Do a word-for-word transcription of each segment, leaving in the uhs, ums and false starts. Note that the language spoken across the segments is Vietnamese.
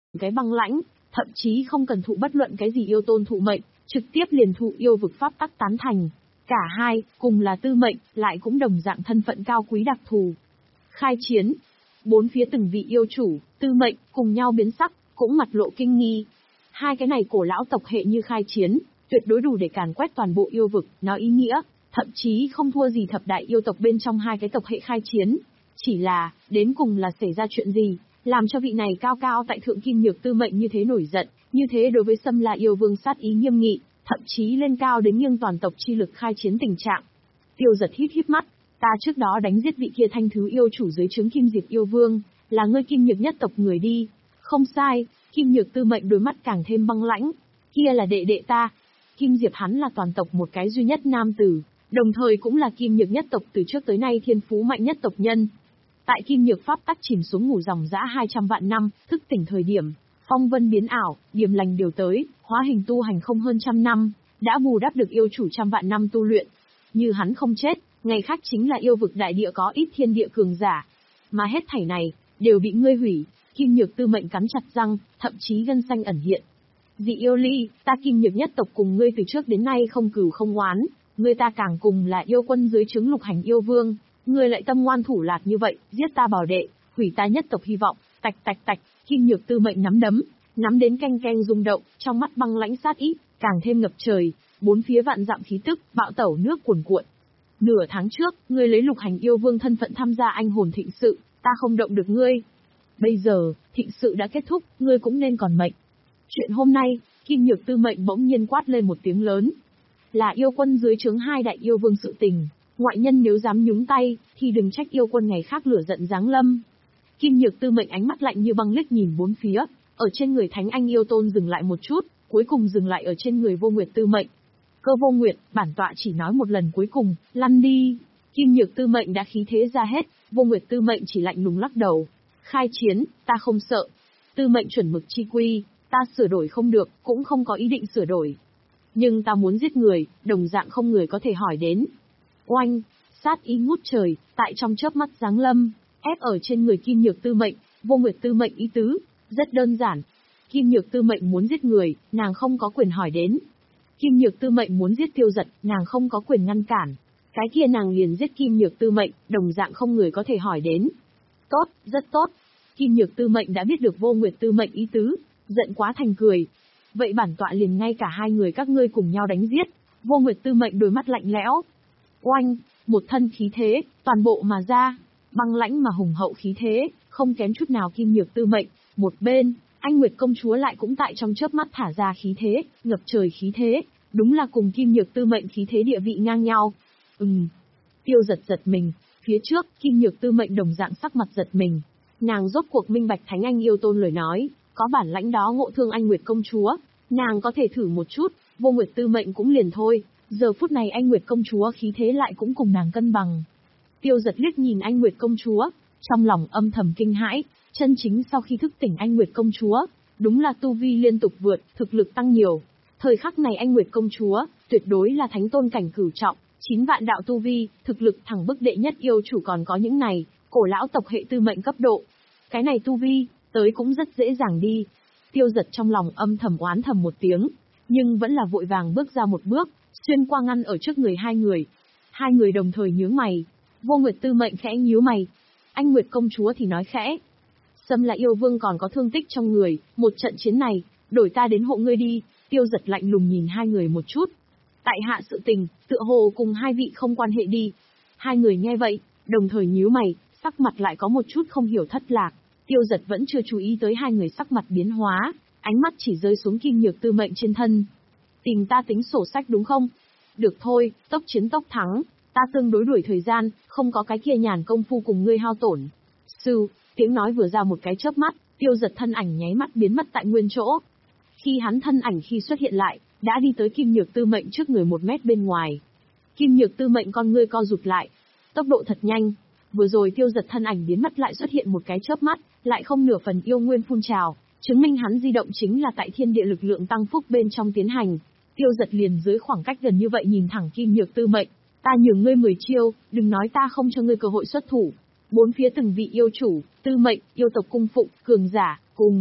cái băng lãnh, thậm chí không cần thụ bất luận cái gì yêu tôn thụ mệnh, trực tiếp liền thụ yêu vực pháp tắc tán thành. Cả hai, cùng là tư mệnh, lại cũng đồng dạng thân phận cao quý đặc thù. Khai chiến. Bốn phía từng vị yêu chủ, tư mệnh, cùng nhau biến sắc, cũng mặt lộ kinh nghi. Hai cái này cổ lão tộc hệ như khai chiến, tuyệt đối đủ để càn quét toàn bộ yêu vực, nói ý nghĩa, thậm chí không thua gì thập đại yêu tộc bên trong hai cái tộc hệ khai chiến. Chỉ là, đến cùng là xảy ra chuyện gì, làm cho vị này cao cao tại thượng kim nhược tư mệnh như thế nổi giận, như thế đối với Xâm La yêu vương sát ý nghiêm nghị, thậm chí lên cao đến nghiêng toàn tộc chi lực khai chiến tình trạng. Tiêu Giật híp híp mắt, ta trước đó đánh giết vị kia thanh thứ yêu chủ dưới trướng Kim Diệp yêu vương, là ngươi kim nhược nhất tộc người đi. Không sai, kim nhược tư mệnh đôi mắt càng thêm băng lãnh, kia là đệ đệ ta. Kim Diệp hắn là toàn tộc một cái duy nhất nam tử, đồng thời cũng là kim nhược nhất tộc từ trước tới nay thiên phú mạnh nhất tộc nhân. Tại kim nhược pháp tắc chìm xuống ngủ dòng dã hai trăm vạn năm, thức tỉnh thời điểm, phong vân biến ảo, điềm lành điều tới, hóa hình tu hành không hơn trăm năm, đã bù đắp được yêu chủ trăm vạn năm tu luyện. Như hắn không chết, ngày khác chính là yêu vực đại địa có ít thiên địa cường giả. Mà hết thảy này, đều bị ngươi hủy. Kim nhược tư mệnh cắn chặt răng, thậm chí gân xanh ẩn hiện. Dị yêu ly, ta kim nhược nhất tộc cùng ngươi từ trước đến nay không cừu không oán, ngươi ta càng cùng là yêu quân dưới trướng lục hành yêu vương, ngươi lại tâm ngoan thủ lạt như vậy, giết ta bảo đệ, hủy ta nhất tộc hy vọng, tạch tạch tạch, kim nhược tư mệnh nắm đấm, nắm đến canh canh rung động, trong mắt băng lãnh sát ý, càng thêm ngập trời, bốn phía vạn dặm khí tức, bạo tẩu nước cuồn cuộn. Nửa tháng trước, ngươi lấy lục hành yêu vương thân phận tham gia anh hồn thịnh sự, ta không động được ngươi. Bây giờ, thịnh sự đã kết thúc, ngươi cũng nên còn mệnh. Chuyện hôm nay, kim nhược tư mệnh bỗng nhiên quát lên một tiếng lớn. Là yêu quân dưới trướng hai đại yêu vương sự tình, ngoại nhân nếu dám nhúng tay, thì đừng trách yêu quân ngày khác lửa giận giáng lâm. Kim nhược tư mệnh ánh mắt lạnh như băng liếc nhìn bốn phía, ở trên người thánh anh yêu tôn dừng lại một chút, cuối cùng dừng lại ở trên người vô nguyệt tư mệnh. Cơ vô nguyệt, bản tọa chỉ nói một lần cuối cùng, lăn đi. Kim nhược tư mệnh đã khí thế ra hết, vô nguyệt tư mệnh chỉ lạnh lùng lắc đầu. Khai chiến, ta không sợ. Tư mệnh chuẩn mực chi quy, ta sửa đổi không được, cũng không có ý định sửa đổi. Nhưng ta muốn giết người, đồng dạng không người có thể hỏi đến. Oanh, sát ý ngút trời, tại trong chớp mắt giáng lâm, ép ở trên người kim nhược tư mệnh, vô nguyệt tư mệnh ý tứ, rất đơn giản. Kim nhược tư mệnh muốn giết người, nàng không có quyền hỏi đến. Kim nhược tư mệnh muốn giết Tiêu Giật, nàng không có quyền ngăn cản. Cái kia nàng liền giết kim nhược tư mệnh, đồng dạng không người có thể hỏi đến. Tốt, rất tốt. Kim nhược tư mệnh đã biết được vô nguyệt tư mệnh ý tứ, giận quá thành cười. Vậy bản tọa liền ngay cả hai người các ngươi cùng nhau đánh giết. Vô nguyệt tư mệnh đôi mắt lạnh lẽo. Oanh, một thân khí thế, toàn bộ mà ra, băng lãnh mà hùng hậu khí thế, không kém chút nào kim nhược tư mệnh. Một bên, anh Nguyệt công chúa lại cũng tại trong chớp mắt thả ra khí thế, ngập trời khí thế, đúng là cùng kim nhược tư mệnh khí thế địa vị ngang nhau. Ừm. Tiêu Giật giật mình, phía trước, kim nhược tư mệnh đồng dạng sắc mặt giật mình. Nàng rốt cuộc minh bạch thánh anh yêu tôn lời nói, có bản lãnh đó ngộ thương anh Nguyệt công chúa, nàng có thể thử một chút, vô nguyệt tư mệnh cũng liền thôi. Giờ phút này anh Nguyệt công chúa khí thế lại cũng cùng nàng cân bằng. Tiêu Giật liếc nhìn anh Nguyệt công chúa, trong lòng âm thầm kinh hãi, chân chính sau khi thức tỉnh anh Nguyệt công chúa, đúng là tu vi liên tục vượt, thực lực tăng nhiều. Thời khắc này anh Nguyệt công chúa, tuyệt đối là thánh tôn cảnh cửu trọng, chín vạn đạo tu vi, thực lực thẳng bức đệ nhất yêu chủ còn có những này, cổ lão tộc hệ tư mệnh cấp độ. Cái này tu vi, tới cũng rất dễ dàng đi. Tiêu Giật trong lòng âm thầm oán thầm một tiếng, nhưng vẫn là vội vàng bước ra một bước, xuyên qua ngăn ở trước người hai người. Hai người đồng thời nhướng mày, vô nguyệt tư mệnh khẽ nhíu mày. Anh Nguyệt công chúa thì nói khẽ. Xâm là yêu vương còn có thương tích trong người, một trận chiến này, đổi ta đến hộ ngươi đi. Tiêu Giật lạnh lùng nhìn hai người một chút. Tại hạ sự tình, tựa hồ cùng hai vị không quan hệ đi. Hai người nghe vậy, đồng thời nhíu mày, sắc mặt lại có một chút không hiểu thất lạc. Tiêu Giật vẫn chưa chú ý tới hai người sắc mặt biến hóa, ánh mắt chỉ rơi xuống kim nhược tư mệnh trên thân. Tìm ta tính sổ sách đúng không? Được thôi, tốc chiến tốc thắng, ta tương đối đuổi thời gian, không có cái kia nhàn công phu cùng ngươi hao tổn. Sư, tiếng nói vừa ra một cái chớp mắt, Tiêu Giật thân ảnh nháy mắt biến mất tại nguyên chỗ. Khi hắn thân ảnh khi xuất hiện lại, đã đi tới kim nhược tư mệnh trước người một mét bên ngoài. Kim nhược tư mệnh con ngươi co rụt lại, tốc độ thật nhanh. Vừa rồi Tiêu Giật thân ảnh biến mất lại xuất hiện một cái chớp mắt, lại không nửa phần yêu nguyên phun trào, chứng minh hắn di động chính là tại thiên địa lực lượng tăng phúc bên trong tiến hành. Tiêu Giật liền dưới khoảng cách gần như vậy nhìn thẳng kim nhược tư mệnh, ta nhường ngươi mười chiêu, đừng nói ta không cho ngươi cơ hội xuất thủ. Bốn phía từng vị yêu chủ, tư mệnh, yêu tộc cung phụng, cường giả, cùng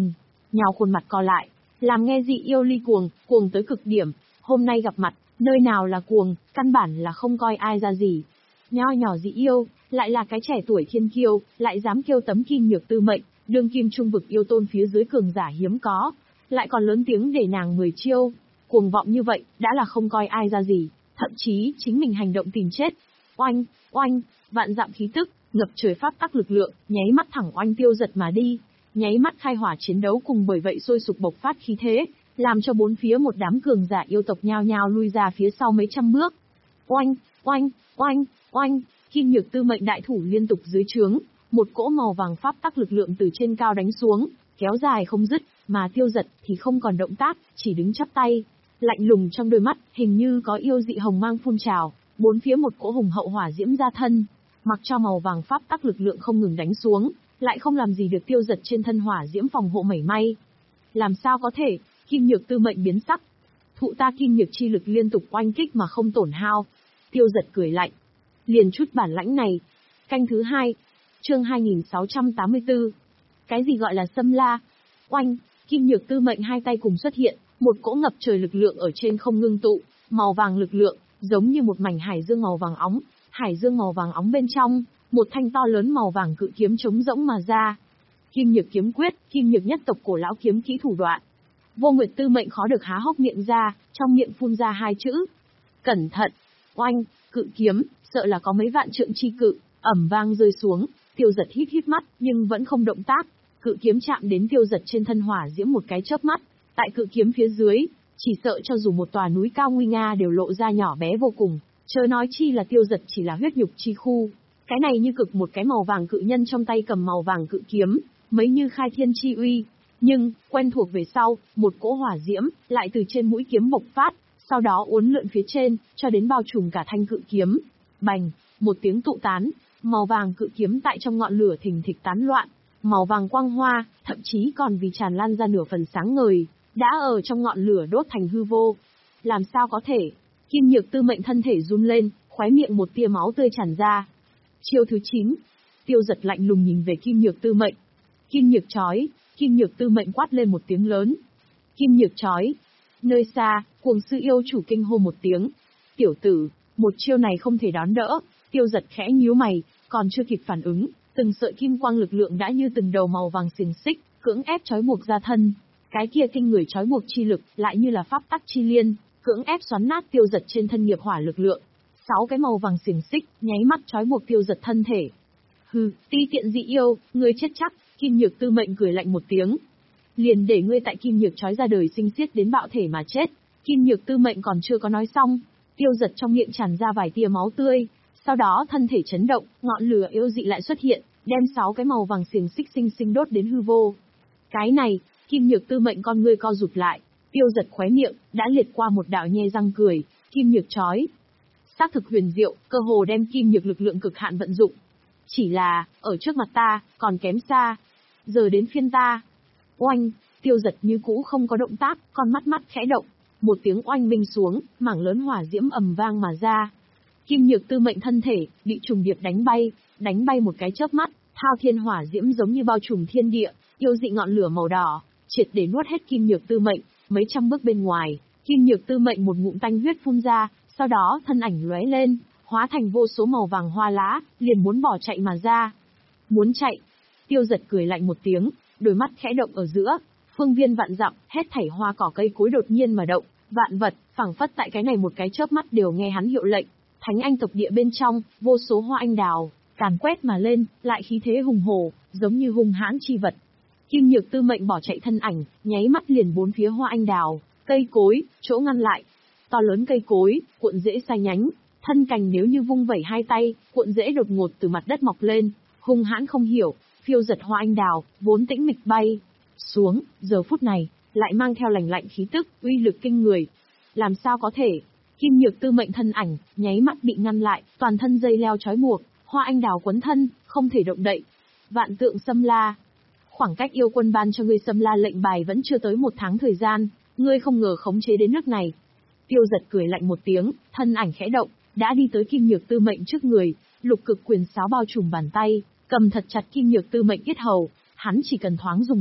nhào khuôn mặt co lại, làm nghe dị yêu ly cuồng, cuồng tới cực điểm, hôm nay gặp mặt, nơi nào là cuồng, căn bản là không coi ai ra gì. Nho nhỏ dị yêu, lại là cái trẻ tuổi thiên kiêu, lại dám kêu tấm kim nhược tư mệnh, đương kim trung vực yêu tôn phía dưới cường giả hiếm có, lại còn lớn tiếng để nàng mười chiêu, cuồng vọng như vậy, đã là không coi ai ra gì, thậm chí chính mình hành động tìm chết. Oanh, oanh, vạn dặm khí tức, ngập trời pháp tắc lực lượng, nháy mắt thẳng oanh tiêu giật mà đi, nháy mắt khai hỏa chiến đấu cùng bởi vậy sôi sục bộc phát khí thế, làm cho bốn phía một đám cường giả yêu tộc nhao nhao lui ra phía sau mấy trăm bước. Oanh, oanh, oanh, oanh, kim nhược tư mệnh đại thủ liên tục dưới trướng, một cỗ màu vàng pháp tắc lực lượng từ trên cao đánh xuống, kéo dài không dứt, mà tiêu giật thì không còn động tác, chỉ đứng chắp tay, lạnh lùng trong đôi mắt, hình như có yêu dị hồng mang phun trào, bốn phía một cỗ hùng hậu hỏa diễm ra thân, mặc cho màu vàng pháp tắc lực lượng không ngừng đánh xuống, lại không làm gì được tiêu giật trên thân hỏa diễm phòng hộ mảy may. Làm sao có thể? Kim nhược tư mệnh biến sắc. Thụ ta kim nhược chi lực liên tục oanh kích mà không tổn hao. Tiêu giật cười lạnh. Liền chút bản lãnh này. Canh thứ hai. Chương hai nghìn sáu trăm tám mươi tư. Cái gì gọi là xâm la? Oanh, kim nhược tư mệnh hai tay cùng xuất hiện, một cỗ ngập trời lực lượng ở trên không ngưng tụ, màu vàng lực lượng, giống như một mảnh hải dương màu vàng óng, hải dương màu vàng óng bên trong, một thanh to lớn màu vàng cự kiếm trống rỗng mà ra. Kim nhược kiếm quyết, kim nhược nhất tộc cổ lão kiếm kỹ thủ đoạn. Vô Nguyệt tư mệnh khó được há hốc miệng ra, trong miệng phun ra hai chữ. Cẩn thận! Oanh, cự kiếm, sợ là có mấy vạn trượng chi cự, ầm vang rơi xuống, tiêu giật hít hít mắt, nhưng vẫn không động tác. Cự kiếm chạm đến tiêu giật trên thân hỏa diễm một cái chớp mắt, tại cự kiếm phía dưới, chỉ sợ cho dù một tòa núi cao nguy nga đều lộ ra nhỏ bé vô cùng, chớ nói chi là tiêu giật chỉ là huyết nhục chi khu. Cái này như cực một cái màu vàng cự nhân trong tay cầm màu vàng cự kiếm, mấy như khai thiên chi uy. Nhưng, quen thuộc về sau, một cỗ hỏa diễm, lại từ trên mũi kiếm bộc phát, sau đó uốn lượn phía trên, cho đến bao trùm cả thanh cự kiếm. Bành, một tiếng tụ tán, màu vàng cự kiếm tại trong ngọn lửa thình thịch tán loạn, màu vàng quang hoa, thậm chí còn vì tràn lan ra nửa phần sáng ngời, đã ở trong ngọn lửa đốt thành hư vô. Làm sao có thể? Kim nhược tư mệnh thân thể run lên, khóe miệng một tia máu tươi tràn ra. Chiêu thứ chín. Tiêu giật lạnh lùng nhìn về kim nhược tư mệnh. Kim nhược chói, kim nhược tư mệnh quát lên một tiếng lớn. Kim nhược chói. Nơi xa, cuồng sư yêu chủ kinh hô một tiếng. Tiểu tử, một chiêu này không thể đón đỡ. Tiêu giật khẽ nhíu mày, còn chưa kịp phản ứng, từng sợi kim quang lực lượng đã như từng đầu màu vàng xiềng xích, cưỡng ép trói buộc ra thân. Cái kia kinh người trói buộc chi lực, lại như là pháp tắc chi liên, cưỡng ép xoắn nát tiêu giật trên thân nghiệp hỏa lực lượng. Sáu cái màu vàng xiềng xích, nháy mắt trói buộc tiêu giật thân thể. Hừ, ti tiện dị yêu, ngươi chết chắc. Kim nhược tư mệnh cười lạnh một tiếng. Liền để ngươi tại kim nhược trói ra đời sinh xiết đến bạo thể mà chết. Kim nhược tư mệnh còn chưa có nói xong, tiêu giật trong miệng tràn ra vài tia máu tươi. Sau đó thân thể chấn động, ngọn lửa yêu dị lại xuất hiện, đem sáu cái màu vàng xiềng xích sinh sinh đốt đến hư vô. Cái này, kim nhược tư mệnh con ngươi co rụt lại, tiêu giật khóe miệng, đã liệt qua một đạo nhe răng cười, kim nhược chói. Xác thực huyền diệu, cơ hồ đem kim nhược lực lượng cực hạn vận dụng. Chỉ là, ở trước mặt ta, còn kém xa. Giờ đến phiên ta. Oanh, tiêu giật như cũ không có động tác, con mắt mắt khẽ động. Một tiếng oanh minh xuống, mảng lớn hỏa diễm ầm vang mà ra. Kim nhược tư mệnh thân thể, bị trùng điệp đánh bay, đánh bay một cái chớp mắt, thao thiên hỏa diễm giống như bao trùm thiên địa, yêu dị ngọn lửa màu đỏ, triệt để nuốt hết kim nhược tư mệnh. Mấy trăm bước bên ngoài, kim nhược tư mệnh một ngụm tanh huyết phun ra, sau đó thân ảnh lóe lên, hóa thành vô số màu vàng hoa lá, liền muốn bỏ chạy mà ra. Muốn chạy? Tiêu giật cười lạnh một tiếng, đôi mắt khẽ động ở giữa, phương viên vạn dặm, hết thảy hoa cỏ cây cối đột nhiên mà động, vạn vật, phảng phất tại cái này một cái chớp mắt đều nghe hắn hiệu lệnh. Thánh anh tộc địa bên trong, vô số hoa anh đào, càn quét mà lên, lại khí thế hùng hổ, giống như hung hãn chi vật. Kim nhược tư mệnh bỏ chạy thân ảnh, nháy mắt liền bốn phía hoa anh đào, cây cối, chỗ ngăn lại. To lớn cây cối, cuộn rễ sai nhánh, thân cành nếu như vung vẩy hai tay, cuộn rễ đột ngột từ mặt đất mọc lên, hung hãn không hiểu, phiêu giật hoa anh đào, vốn tĩnh mịch bay xuống, giờ phút này, lại mang theo lành lạnh khí tức, uy lực kinh người. Làm sao có thể? Kim nhược tư mệnh thân ảnh, nháy mắt bị ngăn lại, toàn thân dây leo trói buộc, hoa anh đào quấn thân, không thể động đậy. Vạn tượng xâm la. Khoảng cách yêu quân ban cho ngươi xâm la lệnh bài vẫn chưa tới một tháng thời gian, ngươi không ngờ khống chế đến nước này. Tiêu giật cười lạnh một tiếng, thân ảnh khẽ động, đã đi tới kim nhược tư mệnh trước người, lục cực quyền sáo bao trùm bàn tay, cầm thật chặt kim nhược tư mệnh yết hầu, hắn chỉ cần thoáng dùng sức,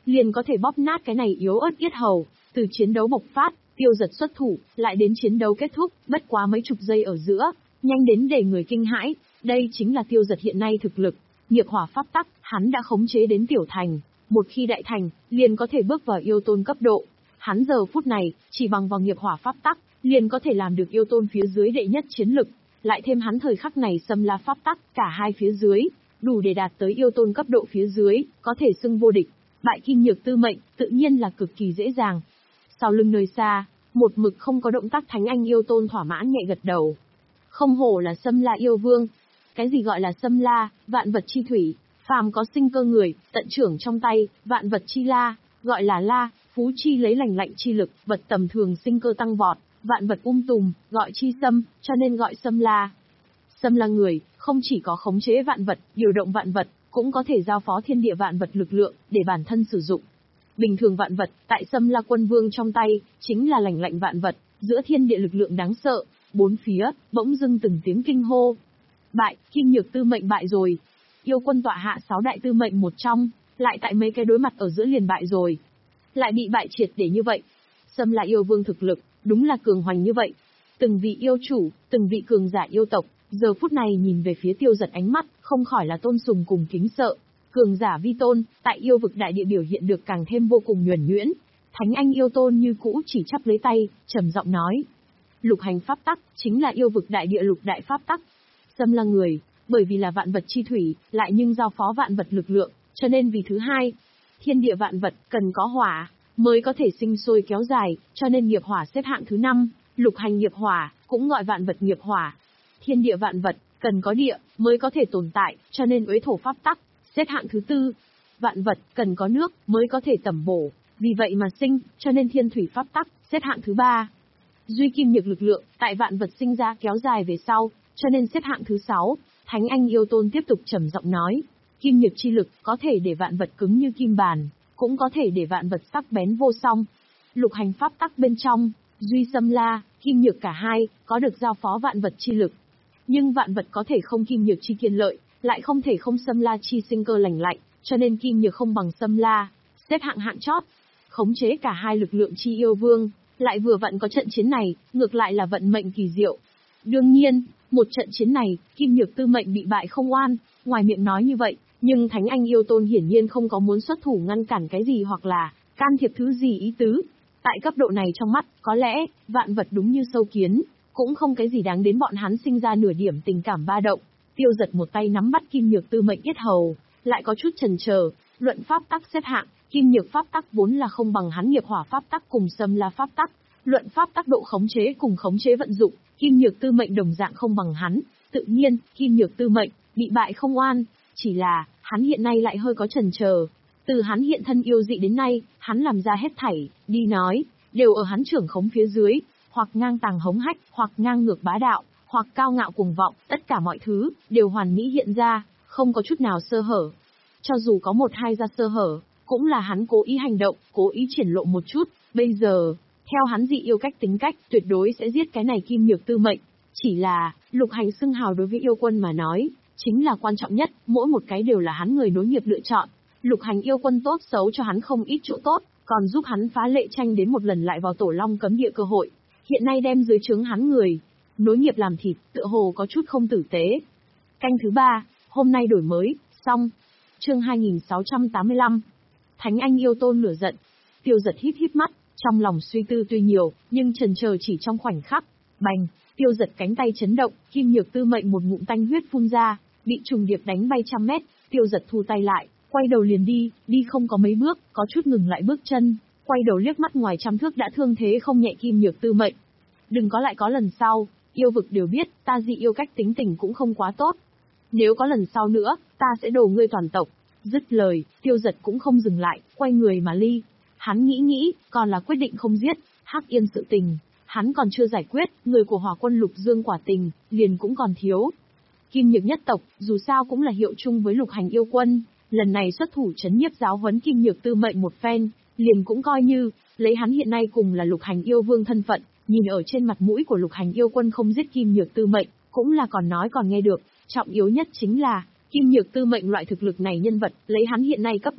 liền có thể bóp nát cái này yếu ớt yết hầu. Từ chiến đấu bộc phát, Tiêu Dật xuất thủ, lại đến chiến đấu kết thúc, bất quá mấy chục giây ở giữa, nhanh đến để người kinh hãi. Đây chính là Tiêu Dật hiện nay thực lực. Nghiệp hỏa pháp tắc, hắn đã khống chế đến tiểu thành. Một khi đại thành, liền có thể bước vào yêu tôn cấp độ. Hắn giờ phút này, chỉ bằng vào nghiệp hỏa pháp tắc, liền có thể làm được yêu tôn phía dưới đệ nhất chiến lực. Lại thêm hắn thời khắc này xâm la pháp tắc, cả hai phía dưới, đủ để đạt tới yêu tôn cấp độ phía dưới, có thể xưng vô địch. Bại Kim Nhược Tư Mệnh, tự nhiên là cực kỳ dễ dàng. Sau lưng nơi xa, một mực không có động tác Thánh Anh yêu tôn thỏa mãn nhẹ gật đầu. Không hổ là xâm la yêu vương. Cái gì gọi là xâm la, vạn vật chi thủy, phàm có sinh cơ người, tận trưởng trong tay, vạn vật chi la, gọi là la, phú chi lấy lành lạnh chi lực, vật tầm thường sinh cơ tăng vọt, vạn vật um tùm, gọi chi xâm, cho nên gọi xâm la. Xâm la người, không chỉ có khống chế vạn vật, điều động vạn vật, cũng có thể giao phó thiên địa vạn vật lực lượng, để bản thân sử dụng. Bình thường vạn vật, tại xâm la quân vương trong tay, chính là lành lạnh vạn vật, giữa thiên địa lực lượng đáng sợ, bốn phía, bỗng dưng từng tiếng kinh hô. Bại, Kim Nhược Tư Mệnh bại rồi. Yêu quân tọa hạ sáu đại tư mệnh một trong, lại tại mấy cái đối mặt ở giữa liền bại rồi. Lại bị bại triệt để như vậy. Xâm la yêu vương thực lực, đúng là cường hoành như vậy. Từng vị yêu chủ, từng vị cường giả yêu tộc, giờ phút này nhìn về phía Tiêu Dật ánh mắt, không khỏi là tôn sùng cùng kính sợ. Cường giả vi tôn, tại yêu vực đại địa biểu hiện được càng thêm vô cùng nhuần nhuyễn. Thánh Anh yêu tôn như cũ chỉ chắp lấy tay, trầm giọng nói. Lục hành pháp tắc, chính là yêu vực đại địa lục đại pháp tắc. Xâm la người, bởi vì là vạn vật chi thủy, lại nhưng giao phó vạn vật lực lượng, cho nên vì thứ hai, thiên địa vạn vật cần có hỏa, mới có thể sinh sôi kéo dài, cho nên nghiệp hỏa xếp hạng thứ năm, lục hành nghiệp hỏa, cũng gọi vạn vật nghiệp hỏa. Thiên địa vạn vật, cần có địa, mới có thể tồn tại, cho nên uế thổ pháp tắc, xếp hạng thứ tư. Vạn vật, cần có nước, mới có thể tẩm bổ, vì vậy mà sinh, cho nên thiên thủy pháp tắc, xếp hạng thứ ba. Duy kim nhược lực lượng, tại vạn vật sinh ra kéo dài về sau, cho nên xếp hạng thứ sáu. Thánh Anh yêu tôn tiếp tục trầm giọng nói, kim nhược chi lực, có thể để vạn vật cứng như kim bàn, cũng có thể để vạn vật sắc bén vô song. Lục hành pháp tắc bên trong, duy xâm la, kim nhược cả hai, có được giao phó vạn vật chi lực. Nhưng vạn vật có thể không kim nhược chi kiên lợi, lại không thể không xâm la chi sinh cơ lành lạnh, cho nên kim nhược không bằng xâm la, xếp hạng hạng chót. Khống chế cả hai lực lượng chi yêu vương, lại vừa vặn có trận chiến này, ngược lại là vận mệnh kỳ diệu. Đương nhiên, một trận chiến này, Kim Nhược Tư Mệnh bị bại không oan, ngoài miệng nói như vậy, nhưng Thánh Anh yêu tôn hiển nhiên không có muốn xuất thủ ngăn cản cái gì hoặc là can thiệp thứ gì ý tứ. Tại cấp độ này trong mắt, có lẽ, vạn vật đúng như sâu kiến, cũng không cái gì đáng đến bọn hắn sinh ra nửa điểm tình cảm ba động. Tiêu Dật một tay nắm bắt Kim Nhược Tư Mệnh yết hầu, lại có chút chần chờ, luận pháp tắc xếp hạng, Kim Nhược pháp tắc vốn là không bằng hắn nghiệp hỏa pháp tắc cùng xâm la pháp tắc, luận pháp tắc độ khống chế cùng khống chế vận dụng, Kim Nhược Tư Mệnh đồng dạng không bằng hắn, tự nhiên, Kim Nhược Tư Mệnh bị bại không oan, chỉ là hắn hiện nay lại hơi có chần chờ. Từ hắn hiện thân yêu dị đến nay, hắn làm ra hết thảy, đi nói, đều ở hắn trưởng khống phía dưới, hoặc ngang tàng hống hách, hoặc ngang ngược bá đạo, hoặc cao ngạo cuồng vọng, tất cả mọi thứ đều hoàn mỹ hiện ra, không có chút nào sơ hở. Cho dù có một hai ra sơ hở, cũng là hắn cố ý hành động, cố ý triển lộ một chút, bây giờ, theo hắn dị yêu cách tính cách, tuyệt đối sẽ giết cái này Kim Nhược Tư Mệnh. Chỉ là, lục hành xưng hào đối với yêu quân mà nói, chính là quan trọng nhất, mỗi một cái đều là hắn người nối nghiệp lựa chọn. Lục hành yêu quân tốt xấu cho hắn không ít chỗ tốt, còn giúp hắn phá lệ tranh đến một lần lại vào tổ long cấm địa cơ hội. Hiện nay đem dưới trướng hắn người, nối nghiệp làm thịt, tựa hồ có chút không tử tế. Canh thứ ba, hôm nay đổi mới, xong. Chương hai nghìn sáu trăm tám mươi lăm. Thánh Anh yêu tôn lửa giận. Tiêu Dật híp híp mắt, trong lòng suy tư tuy nhiều, nhưng chần chờ chỉ trong khoảnh khắc. Bành, Tiêu Dật cánh tay chấn động, Kim Nhược Tư Mệnh một ngụm tanh huyết phun ra, bị trùng điệp đánh bay trăm mét. Tiêu Dật thu tay lại, quay đầu liền đi, đi không có mấy bước, có chút ngừng lại bước chân, quay đầu liếc mắt ngoài trăm thước đã thương thế không nhẹ Kim Nhược Tư Mệnh. Đừng có lại có lần sau, yêu vực đều biết, ta dị yêu cách tính tình cũng không quá tốt. Nếu có lần sau nữa, ta sẽ đổ ngươi toàn tộc. Dứt lời, Tiêu Dật cũng không dừng lại, quay người mà ly. Hắn nghĩ nghĩ, còn là quyết định không giết, Hắc Yên sự tình, hắn còn chưa giải quyết, người của Hỏa Quân Lục Dương quả tình, liền cũng còn thiếu. Kim Nhược nhất tộc, dù sao cũng là hiệu chung với Lục Hành yêu quân, lần này xuất thủ trấn nhiếp giáo huấn Kim Nhược Tư Mệnh một phen, liền cũng coi như, lấy hắn hiện nay cùng là Lục Hành yêu vương thân phận, nhìn ở trên mặt mũi của Lục Hành yêu quân không giết Kim Nhược Tư Mệnh, cũng là còn nói còn nghe được, trọng yếu nhất chính là, Kim Nhược Tư Mệnh loại thực lực này nhân vật, lấy hắn hiện nay cấp độ,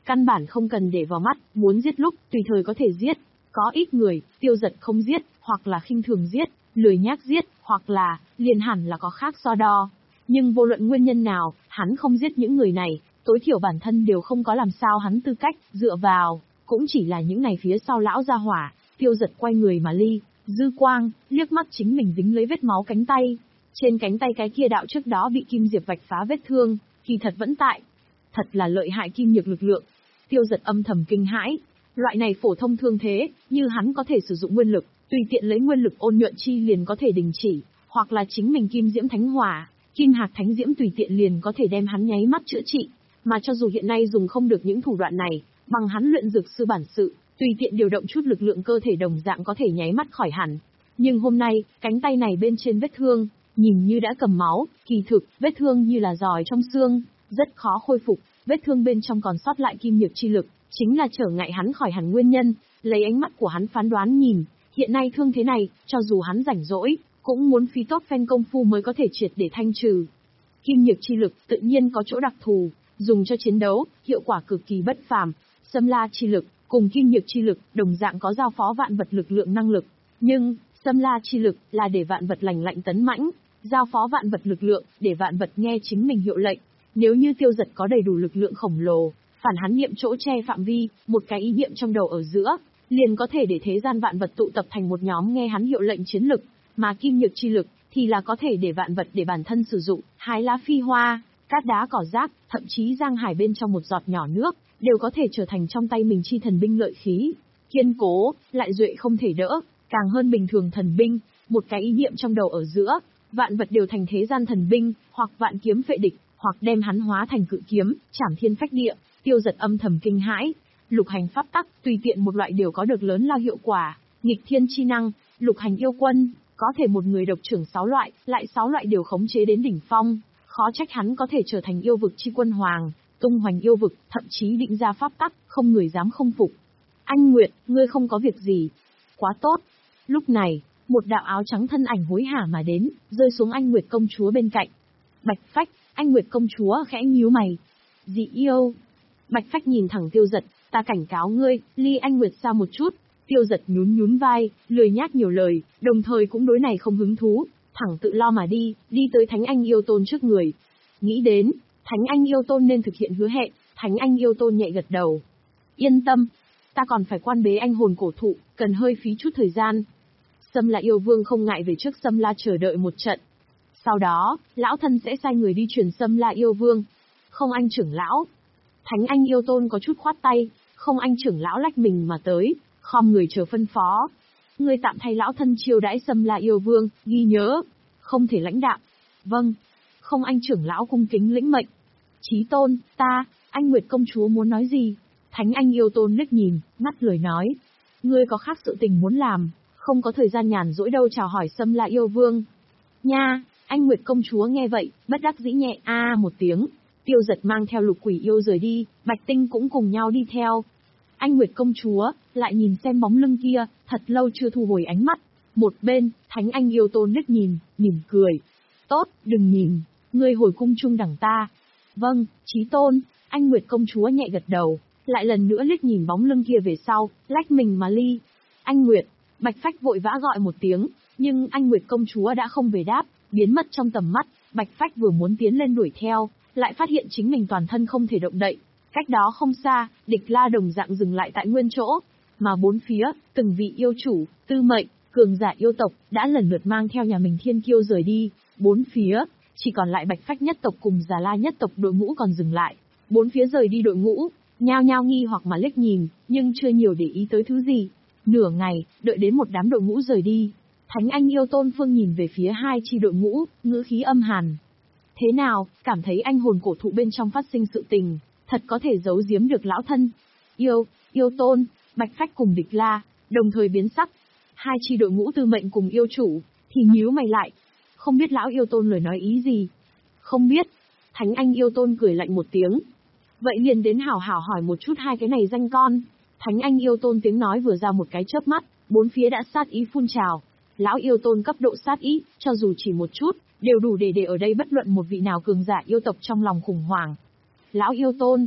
Căn bản không cần để vào mắt, muốn giết lúc, tùy thời có thể giết. Có ít người, Tiêu Dật không giết, hoặc là khinh thường giết, lười nhác giết, hoặc là, liền hẳn là có khác so đo. Nhưng vô luận nguyên nhân nào, hắn không giết những người này, tối thiểu bản thân đều không có làm sao hắn tư cách, dựa vào, cũng chỉ là những này phía sau lão gia hỏa. Tiêu Dật quay người mà ly, dư quang, liếc mắt chính mình dính lấy vết máu cánh tay. Trên cánh tay cái kia đạo trước đó bị kim diệp vạch phá vết thương, kỳ thật vẫn tại. Thật là lợi hại kim nhược lực lượng. Tiêu Dật âm thầm kinh hãi. Loại này phổ thông thương thế, như hắn có thể sử dụng nguyên lực, tùy tiện lấy nguyên lực ôn nhuận chi liền có thể đình chỉ, hoặc là chính mình kim diễm thánh hỏa, kim hạc thánh diễm tùy tiện liền có thể đem hắn nháy mắt chữa trị. Mà cho dù hiện nay dùng không được những thủ đoạn này, bằng hắn luyện dược sư bản sự, tùy tiện điều động chút lực lượng cơ thể đồng dạng có thể nháy mắt khỏi hẳn. Nhưng hôm nay, cánh tay này bên trên vết thương, nhìn như đã cầm máu, kỳ thực, vết thương như là giòi trong xương, rất khó khôi phục, vết thương bên trong còn sót lại kim nhược chi lực, chính là trở ngại hắn khỏi hẳn nguyên nhân. Lấy ánh mắt của hắn phán đoán nhìn, hiện nay thương thế này, cho dù hắn rảnh rỗi, cũng muốn phí tốt phen công phu mới có thể triệt để thanh trừ. Kim nhược chi lực tự nhiên có chỗ đặc thù, dùng cho chiến đấu, hiệu quả cực kỳ bất phàm. Xâm la chi lực, cùng kim nhược chi lực, đồng dạng có giao phó vạn vật lực lượng năng lực. Nhưng, xâm la chi lực, là để vạn vật lành lạnh tấn mãnh, giao phó vạn vật lực lượng, để vạn vật nghe chính mình hiệu lệnh. Nếu như Tiêu Dật có đầy đủ lực lượng khổng lồ, phản hắn niệm chỗ che phạm vi, một cái ý niệm trong đầu ở giữa, liền có thể để thế gian vạn vật tụ tập thành một nhóm nghe hắn hiệu lệnh chiến lực, mà kim nhược chi lực, thì là có thể để vạn vật để bản thân sử dụng, hái lá phi hoa, cát đá cỏ rác, thậm chí giang hải bên trong một giọt nhỏ nước, đều có thể trở thành trong tay mình chi thần binh lợi khí. Kiên cố, lại duệ không thể đỡ, càng hơn bình thường thần binh, một cái ý niệm trong đầu ở giữa, vạn vật đều thành thế gian thần binh, hoặc vạn kiếm phệ địch, hoặc đem hắn hóa thành cự kiếm, trảm thiên phách địa. Tiêu Dật âm thầm kinh hãi. Lục hành pháp tắc, tùy tiện một loại đều có được lớn lao hiệu quả, nghịch thiên chi năng, lục hành yêu quân, có thể một người độc trưởng sáu loại, lại sáu loại đều khống chế đến đỉnh phong, khó trách hắn có thể trở thành yêu vực chi quân hoàng, tung hoành yêu vực, thậm chí định ra pháp tắc, không người dám không phục. Anh Nguyệt, ngươi không có việc gì. Quá tốt. Lúc này, một đạo áo trắng thân ảnh hối hả mà đến, rơi xuống Anh Nguyệt công chúa bên cạnh. Bạch Phách, Anh Nguyệt công chúa khẽ nhíu mày. Dị yêu. Bạch Phách nhìn thẳng Tiêu Dật, ta cảnh cáo ngươi, ly Anh Nguyệt xa một chút. Tiêu Dật nhún nhún vai, lười nhác nhiều lời, đồng thời cũng đối này không hứng thú, thẳng tự lo mà đi, đi tới Thánh Anh Yêu Tôn trước người. Nghĩ đến, Thánh Anh Yêu Tôn nên thực hiện hứa hẹn, Thánh Anh Yêu Tôn nhẹ gật đầu. Yên tâm, ta còn phải quan bế anh hồn cổ thụ, cần hơi phí chút thời gian. Sâm La Yêu Vương không ngại về trước Sâm La chờ đợi một trận. Sau đó, lão thân sẽ sai người đi truyền Sâm La Yêu Vương. Không anh trưởng lão. Thánh Anh Yêu Tôn có chút khoát tay, không anh trưởng lão lách mình mà tới, khom người chờ phân phó. Ngươi tạm thay lão thân chiêu đãi Sâm La Yêu Vương, ghi nhớ, không thể lãnh đạm. Vâng. Không anh trưởng lão cung kính lĩnh mệnh. Chí tôn, ta, Anh Nguyệt công chúa muốn nói gì? Thánh Anh Yêu Tôn liếc nhìn, ngắt lời nói. Ngươi có khác sự tình muốn làm, không có thời gian nhàn rỗi đâu chào hỏi Sâm La Yêu Vương. Nha, Anh Nguyệt công chúa nghe vậy, bất đắc dĩ nhẹ a à một tiếng. Tiêu Dật mang theo Lục Quỷ Yêu rời đi, Bạch Tinh cũng cùng nhau đi theo. Anh Nguyệt công chúa, lại nhìn xem bóng lưng kia, thật lâu chưa thu hồi ánh mắt. Một bên, Thánh Anh Yêu Tôn liếc nhìn, mỉm cười. Tốt, đừng nhìn, ngươi hồi cung chung đẳng ta. Vâng, chí tôn, Anh Nguyệt công chúa nhẹ gật đầu, lại lần nữa liếc nhìn bóng lưng kia về sau, lách mình mà ly. Anh Nguyệt, Bạch Phách vội vã gọi một tiếng, nhưng Anh Nguyệt công chúa đã không về đáp, biến mất trong tầm mắt. Bạch Phách vừa muốn tiến lên đuổi theo, lại phát hiện chính mình toàn thân không thể động đậy. Cách đó không xa, Địch La đồng dạng dừng lại tại nguyên chỗ, mà bốn phía, từng vị yêu chủ, tư mệnh, cường giả yêu tộc, đã lần lượt mang theo nhà mình thiên kiêu rời đi. Bốn phía, chỉ còn lại Bạch Phách nhất tộc cùng Già La nhất tộc đội ngũ còn dừng lại. Bốn phía rời đi đội ngũ, nhao nhao nghi hoặc mà liếc nhìn, nhưng chưa nhiều để ý tới thứ gì. Nửa ngày, đợi đến một đám đội ngũ rời đi, Thánh Anh Yêu Tôn Phương nhìn về phía hai chi đội ngũ, ngữ khí âm hàn. Thế nào, cảm thấy anh hồn cổ thụ bên trong phát sinh sự tình, thật có thể giấu giếm được lão thân. Yêu, Yêu Tôn, Bạch Phách cùng Địch La, đồng thời biến sắc. Hai chi đội ngũ tư mệnh cùng yêu chủ, thì nhíu mày lại. Không biết lão Yêu Tôn lời nói ý gì? Không biết. Thánh Anh Yêu Tôn cười lạnh một tiếng. Vậy liền đến hảo hảo hỏi một chút hai cái này danh con. Thánh Anh Yêu Tôn tiếng nói vừa ra một cái chớp mắt, bốn phía đã sát ý phun trào. Lão Yêu Tôn cấp độ sát ý, cho dù chỉ một chút, đều đủ để để ở đây bất luận một vị nào cường giả yêu tộc trong lòng khủng hoảng. Lão Yêu Tôn,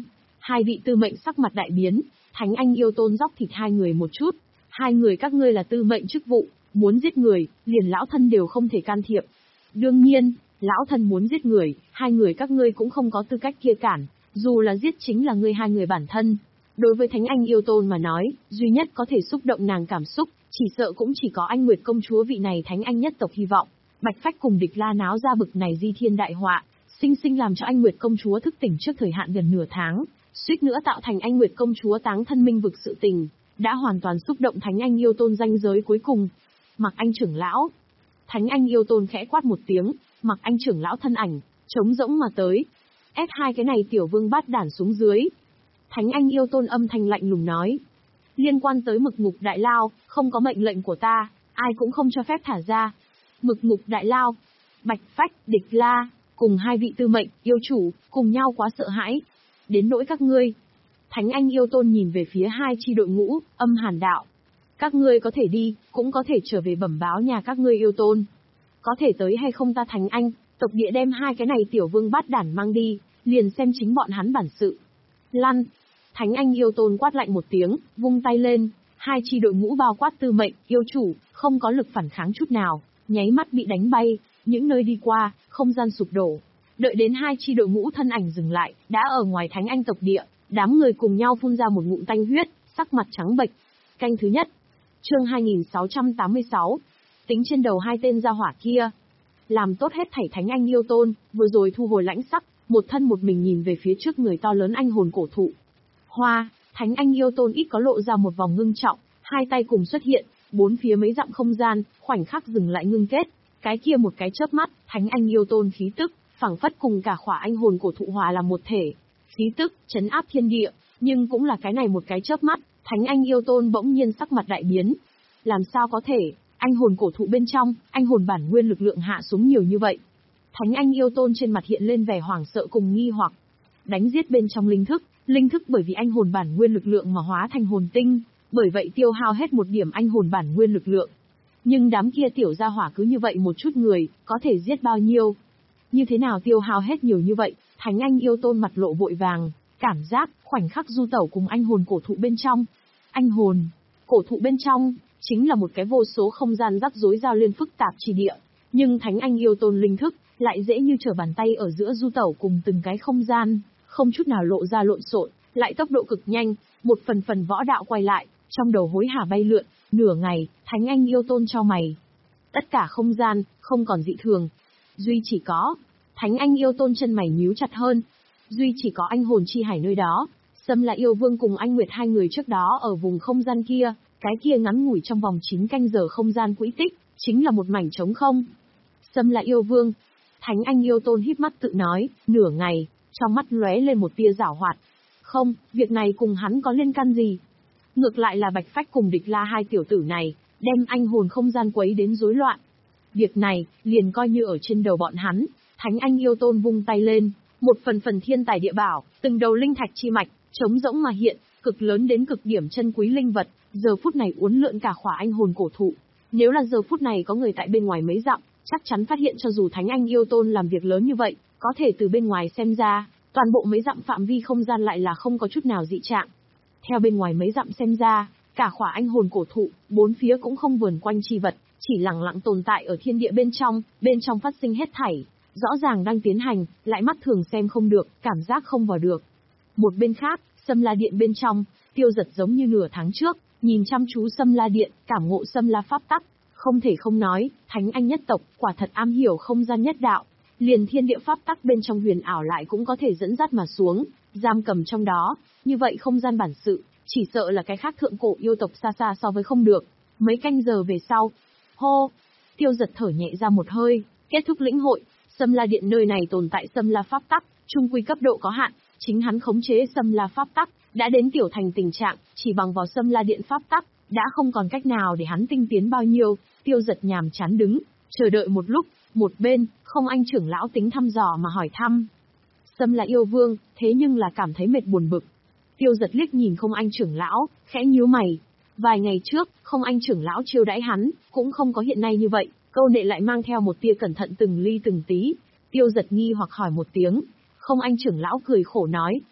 Hai vị tư mệnh sắc mặt đại biến, Thánh Anh Yêu Tôn dóc thịt hai người một chút. Hai người các ngươi là tư mệnh chức vụ, muốn giết người, liền lão thân đều không thể can thiệp. Đương nhiên, lão thân muốn giết người, hai người các ngươi cũng không có tư cách kia cản, dù là giết chính là ngươi hai người bản thân. Đối với Thánh Anh Yêu Tôn mà nói, duy nhất có thể xúc động nàng cảm xúc, chỉ sợ cũng chỉ có Anh Nguyệt công chúa vị này Thánh Anh nhất tộc hy vọng. Bạch Phách cùng Địch La náo ra bực này di thiên đại họa, sinh sinh làm cho Anh Nguyệt công chúa thức tỉnh trước thời hạn gần nửa tháng, suýt nữa tạo thành Anh Nguyệt công chúa táng thân minh vực sự tình, đã hoàn toàn xúc động Thánh Anh Yêu Tôn danh giới cuối cùng. Mặc Anh trưởng lão. Thánh Anh Yêu Tôn khẽ quát một tiếng, Mặc Anh trưởng lão thân ảnh, trống rỗng mà tới. Ép hai cái này tiểu vương bát đản xuống dưới. Thánh Anh Yêu Tôn âm thanh lạnh lùng nói. Liên quan tới mực ngục đại lao, không có mệnh lệnh của ta, ai cũng không cho phép thả ra. Mực ngục đại lao, Bạch Phách, Địch La, cùng hai vị tư mệnh, yêu chủ, cùng nhau quá sợ hãi. Đến nỗi các ngươi. Thánh Anh Yêu Tôn nhìn về phía hai chi đội ngũ, âm hàn đạo. Các ngươi có thể đi, cũng có thể trở về bẩm báo nhà các ngươi Yêu Tôn. Có thể tới hay không ta Thánh Anh, tộc địa đem hai cái này tiểu vương bát đản mang đi, liền xem chính bọn hắn bản sự. Lăn. Thánh Anh Yêu Tôn quát lạnh một tiếng, vung tay lên, hai chi đội ngũ bao quát tư mệnh, yêu chủ, không có lực phản kháng chút nào, nháy mắt bị đánh bay, những nơi đi qua, không gian sụp đổ. Đợi đến hai chi đội ngũ thân ảnh dừng lại, đã ở ngoài Thánh Anh tộc địa, đám người cùng nhau phun ra một ngụm tanh huyết, sắc mặt trắng bệch. Canh thứ nhất. Chương hai nghìn sáu trăm tám mươi sáu. Tính trên đầu hai tên gia hỏa kia. Làm tốt hết thảy Thánh Anh Yêu Tôn, vừa rồi thu hồi lãnh sắc, một thân một mình nhìn về phía trước người to lớn anh hồn cổ thụ. Hoa, Thánh Anh Yêu Tôn ít có lộ ra một vòng ngưng trọng, hai tay cùng xuất hiện, bốn phía mấy dặm không gian, khoảnh khắc dừng lại ngưng kết. Cái kia một cái chớp mắt, Thánh Anh Yêu Tôn khí tức, phảng phất cùng cả khỏa anh hồn cổ thụ hòa làm một thể. Khí tức, chấn áp thiên địa, nhưng cũng là cái này một cái chớp mắt, Thánh Anh Yêu Tôn bỗng nhiên sắc mặt đại biến. Làm sao có thể, anh hồn cổ thụ bên trong, anh hồn bản nguyên lực lượng hạ xuống nhiều như vậy. Thánh Anh Yêu Tôn trên mặt hiện lên vẻ hoảng sợ cùng nghi hoặc. Đánh giết bên trong linh thức, linh thức bởi vì anh hồn bản nguyên lực lượng mà hóa thành hồn tinh, bởi vậy tiêu hao hết một điểm anh hồn bản nguyên lực lượng. Nhưng đám kia tiểu gia hỏa cứ như vậy một chút người, có thể giết bao nhiêu? Như thế nào tiêu hao hết nhiều như vậy? Thánh Anh Yêu Tôn mặt lộ vội vàng, cảm giác, khoảnh khắc du tẩu cùng anh hồn cổ thụ bên trong. Anh hồn, cổ thụ bên trong, chính là một cái vô số không gian rắc rối giao liên phức tạp chỉ địa. Nhưng Thánh Anh Yêu Tôn linh thức, lại dễ như trở bàn tay ở giữa du tẩu cùng từng cái không gian, không chút nào lộ ra lộn xộn, lại tốc độ cực nhanh, một phần phần võ đạo quay lại, trong đầu hối hả bay lượn, nửa ngày, Thánh Anh Yêu Tôn cho mày. Tất cả không gian, không còn dị thường. Duy chỉ có, Thánh Anh Yêu Tôn chân mày nhíu chặt hơn. Duy chỉ có anh hồn chi hải nơi đó, Sâm La Yêu Vương cùng Anh Nguyệt hai người trước đó ở vùng không gian kia, cái kia ngắn ngủi trong vòng chín canh giờ không gian quỹ tích, chính là một mảnh trống không. Sâm La Yêu Vương, Thánh Anh Yêu Tôn híp mắt tự nói, nửa ngày, trong mắt lóe lên một tia giảo hoạt. Không, việc này cùng hắn có liên can gì? Ngược lại là Bạch Phách cùng Địch La hai tiểu tử này, đem anh hồn không gian quấy đến rối loạn. Việc này, liền coi như ở trên đầu bọn hắn. Thánh Anh Yêu Tôn vung tay lên, một phần phần thiên tài địa bảo, từng đầu linh thạch chi mạch, trống rỗng mà hiện, cực lớn đến cực điểm chân quý linh vật, giờ phút này uốn lượn cả khỏa anh hồn cổ thụ. Nếu là giờ phút này có người tại bên ngoài mấy dặm, chắc chắn phát hiện cho dù Thánh Anh Yêu Tôn làm việc lớn như vậy, có thể từ bên ngoài xem ra, toàn bộ mấy dặm phạm vi không gian lại là không có chút nào dị trạng. Theo bên ngoài mấy dặm xem ra, cả khỏa anh hồn cổ thụ, bốn phía cũng không vườn quanh chi vật, chỉ lặng lặng tồn tại ở thiên địa bên trong, bên trong phát sinh hết thảy, rõ ràng đang tiến hành, lại mắt thường xem không được, cảm giác không vào được. Một bên khác, Sâm La Điện bên trong, Tiêu Giật giống như nửa tháng trước, nhìn chăm chú Sâm La Điện, cảm ngộ Sâm La pháp tắc, không thể không nói, Thánh Anh nhất tộc, quả thật am hiểu không gian nhất đạo, liền thiên địa pháp tắc bên trong huyền ảo lại cũng có thể dẫn dắt mà xuống, giam cầm trong đó, như vậy không gian bản sự, chỉ sợ là cái khác thượng cổ yêu tộc xa xa so với không được. Mấy canh giờ về sau, hô, Tiêu Giật thở nhẹ ra một hơi, kết thúc lĩnh hội, Sâm La Điện nơi này tồn tại Sâm La pháp tắc, trung quy cấp độ có hạn, chính hắn khống chế Sâm La pháp tắc, đã đến tiểu thành tình trạng, chỉ bằng vào Sâm La Điện pháp tắc, đã không còn cách nào để hắn tinh tiến bao nhiêu. Tiêu Giật nhàm chán đứng, chờ đợi một lúc, một bên, Không Anh trưởng lão tính thăm dò mà hỏi thăm. Sâm La Yêu Vương, thế nhưng là cảm thấy mệt buồn bực. Tiêu Giật liếc nhìn Không Anh trưởng lão, khẽ nhíu mày. Vài ngày trước, Không Anh trưởng lão chiêu đãi hắn, cũng không có hiện nay như vậy, câu nệ lại mang theo một tia cẩn thận từng ly từng tí. Tiêu Giật nghi hoặc hỏi một tiếng. Không Anh trưởng lão cười khổ nói.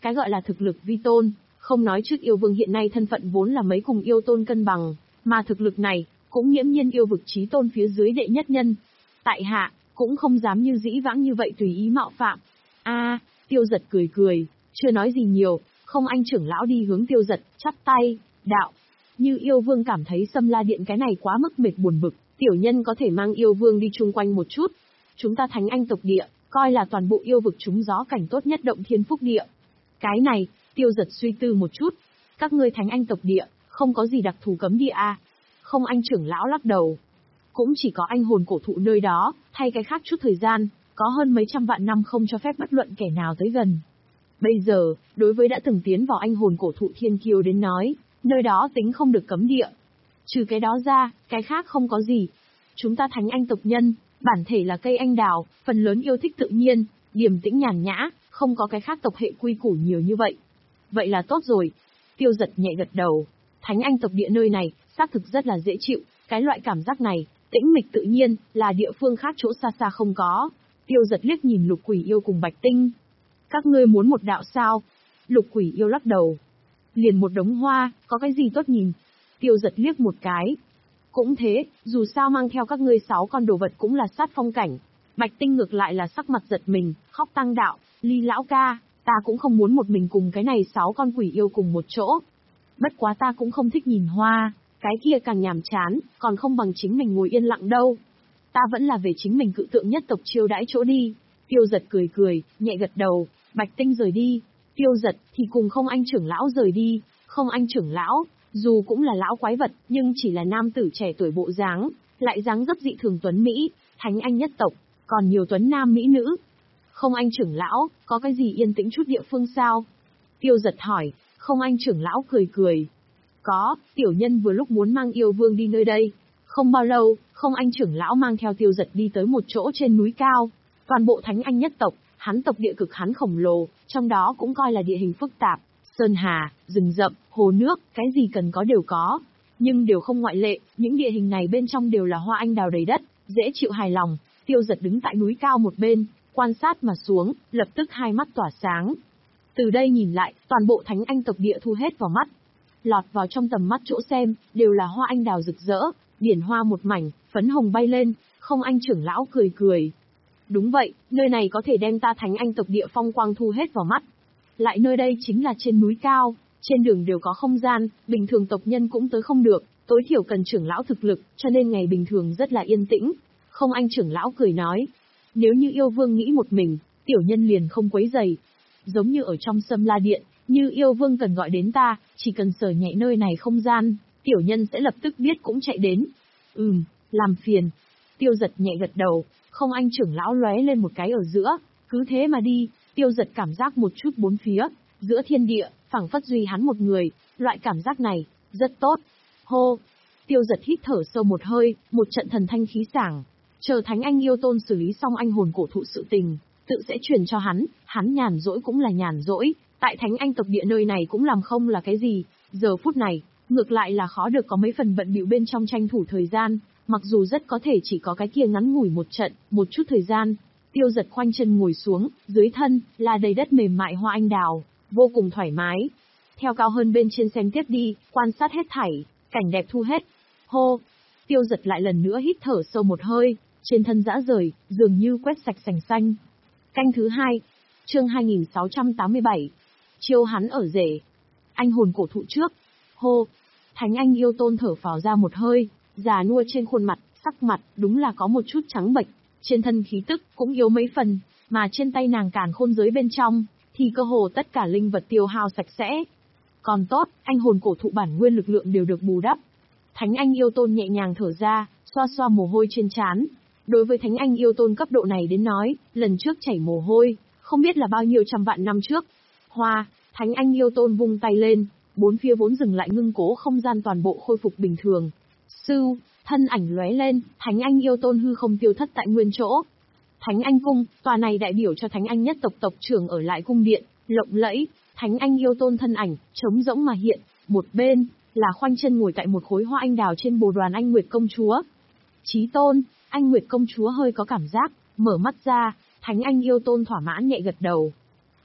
cái gọi là thực lực vi tôn, không nói trước yêu vương hiện nay thân phận vốn là mấy cùng yêu tôn cân bằng, mà thực lực này, cũng nghiễm nhiên yêu vực chí tôn phía dưới đệ nhất nhân. Tại hạ, cũng không dám như dĩ vãng như vậy tùy ý mạo phạm. A, Tiêu Giật cười cười, chưa nói gì nhiều, Không Anh trưởng lão đi hướng Tiêu Giật, chắp tay, đạo. Như yêu vương cảm thấy Sâm La Điện cái này quá mức mệt buồn bực, tiểu nhân có thể mang yêu vương đi chung quanh một chút. Chúng ta Thánh Anh tộc địa, coi là toàn bộ yêu vực trúng gió cảnh tốt nhất động thiên phúc địa. Cái này, Tiêu Giật suy tư một chút. Các ngươi Thánh Anh tộc địa, không có gì đặc thù cấm địa à? Không Anh trưởng lão lắc đầu. Cũng chỉ có anh hồn cổ thụ nơi đó, thay cái khác chút thời gian, có hơn mấy trăm vạn năm không cho phép bất luận kẻ nào tới gần. Bây giờ, đối với đã từng tiến vào anh hồn cổ thụ Thiên Kiêu đến nói, nơi đó tính không được cấm địa. Trừ cái đó ra, cái khác không có gì. Chúng ta Thánh Anh tộc nhân, bản thể là cây anh đào, phần lớn yêu thích tự nhiên, điềm tĩnh nhàn nhã, không có cái khác tộc hệ quy củ nhiều như vậy. Vậy là tốt rồi. Tiêu Giật nhẹ gật đầu. Thánh Anh tộc địa nơi này, xác thực rất là dễ chịu, cái loại cảm giác này, tĩnh mịch tự nhiên, là địa phương khác chỗ xa xa không có. Tiêu Giật liếc nhìn Lục Quỷ Yêu cùng Bạch Tinh. Các ngươi muốn một đạo sao? Lục Quỷ Yêu lắc đầu. Liền một đống hoa, có cái gì tốt nhìn? Tiêu Giật liếc một cái. Cũng thế, dù sao mang theo các ngươi sáu con đồ vật cũng là sát phong cảnh. Bạch Tinh ngược lại là sắc mặt giật mình, khóc tăng đạo, Ly lão ca, ta cũng không muốn một mình cùng cái này sáu con quỷ yêu cùng một chỗ. Bất quá ta cũng không thích nhìn hoa, cái kia càng nhàm chán, còn không bằng chính mình ngồi yên lặng đâu. Ta vẫn là về chính mình cự tượng nhất tộc chiêu đãi chỗ đi. Tiêu Giật cười cười, nhẹ gật đầu, Bạch Tinh rời đi. Tiêu Giật thì cùng Không Anh trưởng lão rời đi. Không Anh trưởng lão, dù cũng là lão quái vật, nhưng chỉ là nam tử trẻ tuổi bộ dáng, lại dáng dấp dị thường tuấn Mỹ, Thánh Anh nhất tộc, còn nhiều tuấn nam mỹ nữ. Không Anh trưởng lão, có cái gì yên tĩnh chút địa phương sao? Tiêu Giật hỏi. Không Anh trưởng lão cười cười. Có, tiểu nhân vừa lúc muốn mang yêu vương đi nơi đây. Không bao lâu, Không Anh trưởng lão mang theo Tiêu Giật đi tới một chỗ trên núi cao. Toàn bộ Thánh Anh nhất tộc, hắn tộc địa cực hắn khổng lồ, trong đó cũng coi là địa hình phức tạp. Sơn hà, rừng rậm, hồ nước, cái gì cần có đều có. Nhưng đều không ngoại lệ, những địa hình này bên trong đều là hoa anh đào đầy đất, dễ chịu hài lòng. Tiêu Giật đứng tại núi cao một bên, quan sát mà xuống, lập tức hai mắt tỏa sáng. Từ đây nhìn lại, toàn bộ Thánh Anh tộc địa thu hết vào mắt. Lọt vào trong tầm mắt chỗ xem, đều là hoa anh đào rực rỡ, điển hoa một mảnh, phấn hồng bay lên. Không Anh trưởng lão cười cười. Đúng vậy, nơi này có thể đem ta Thánh Anh tộc địa phong quang thu hết vào mắt. Lại nơi đây chính là trên núi cao, trên đường đều có không gian, bình thường tộc nhân cũng tới không được, tối thiểu cần trưởng lão thực lực, cho nên ngày bình thường rất là yên tĩnh. Không Anh trưởng lão cười nói, nếu như yêu vương nghĩ một mình, tiểu nhân liền không quấy rầy. Giống như ở trong Sâm La Điện, như yêu vương cần gọi đến ta, chỉ cần sờ nhẹ nơi này không gian, tiểu nhân sẽ lập tức biết cũng chạy đến. Ừm, làm phiền. Tiêu Giật nhẹ gật đầu, Không Anh trưởng lão lóe lên một cái ở giữa, cứ thế mà đi. Tiêu Giật cảm giác một chút bốn phía, giữa thiên địa, phảng phất duy hắn một người, loại cảm giác này, rất tốt. Hô! Tiêu Giật hít thở sâu một hơi, một trận thần thanh khí sảng. Chờ Thánh Anh yêu tôn xử lý xong anh hồn cổ thụ sự tình, tự sẽ truyền cho hắn, hắn nhàn rỗi cũng là nhàn rỗi, tại Thánh Anh tộc địa nơi này cũng làm không là cái gì, giờ phút này, ngược lại là khó được có mấy phần bận bịu bên trong tranh thủ thời gian, mặc dù rất có thể chỉ có cái kia ngắn ngủi một trận, một chút thời gian. Tiêu Giật khoanh chân ngồi xuống, dưới thân, là đầy đất mềm mại hoa anh đào, vô cùng thoải mái. Theo cao hơn bên trên xem tiếp đi, quan sát hết thảy, cảnh đẹp thu hết. Hô! Tiêu Giật lại lần nữa hít thở sâu một hơi, trên thân dã rời, dường như quét sạch sành xanh. Canh thứ hai, chương hai nghìn sáu trăm tám mươi bảy, chiêu hắn ở rể. Anh hồn cổ thụ trước. Hô! Thánh Anh yêu tôn thở phào ra một hơi, già nua trên khuôn mặt, sắc mặt, đúng là có một chút trắng bệch. Trên thân khí tức, cũng yếu mấy phần, mà trên tay nàng càn khôn giới bên trong, thì cơ hồ tất cả linh vật tiêu hao sạch sẽ. Còn tốt, anh hồn cổ thụ bản nguyên lực lượng đều được bù đắp. Thánh Anh yêu tôn nhẹ nhàng thở ra, xoa xoa mồ hôi trên trán. Đối với Thánh Anh yêu tôn cấp độ này đến nói, lần trước chảy mồ hôi, không biết là bao nhiêu trăm vạn năm trước. Hoa, Thánh Anh yêu tôn vung tay lên, bốn phía vốn dừng lại ngưng cố không gian toàn bộ khôi phục bình thường. Sưu, thân ảnh lóe lên, Thánh Anh yêu tôn hư không tiêu thất tại nguyên chỗ. Thánh Anh cung, tòa này đại biểu cho Thánh Anh nhất tộc tộc trưởng ở lại cung điện, lộng lẫy. Thánh Anh yêu tôn thân ảnh, trống rỗng mà hiện, một bên, là khoanh chân ngồi tại một khối hoa anh đào trên bồ đoàn Anh Nguyệt công chúa. Chí tôn, Anh Nguyệt công chúa hơi có cảm giác, mở mắt ra, Thánh Anh yêu tôn thỏa mãn nhẹ gật đầu.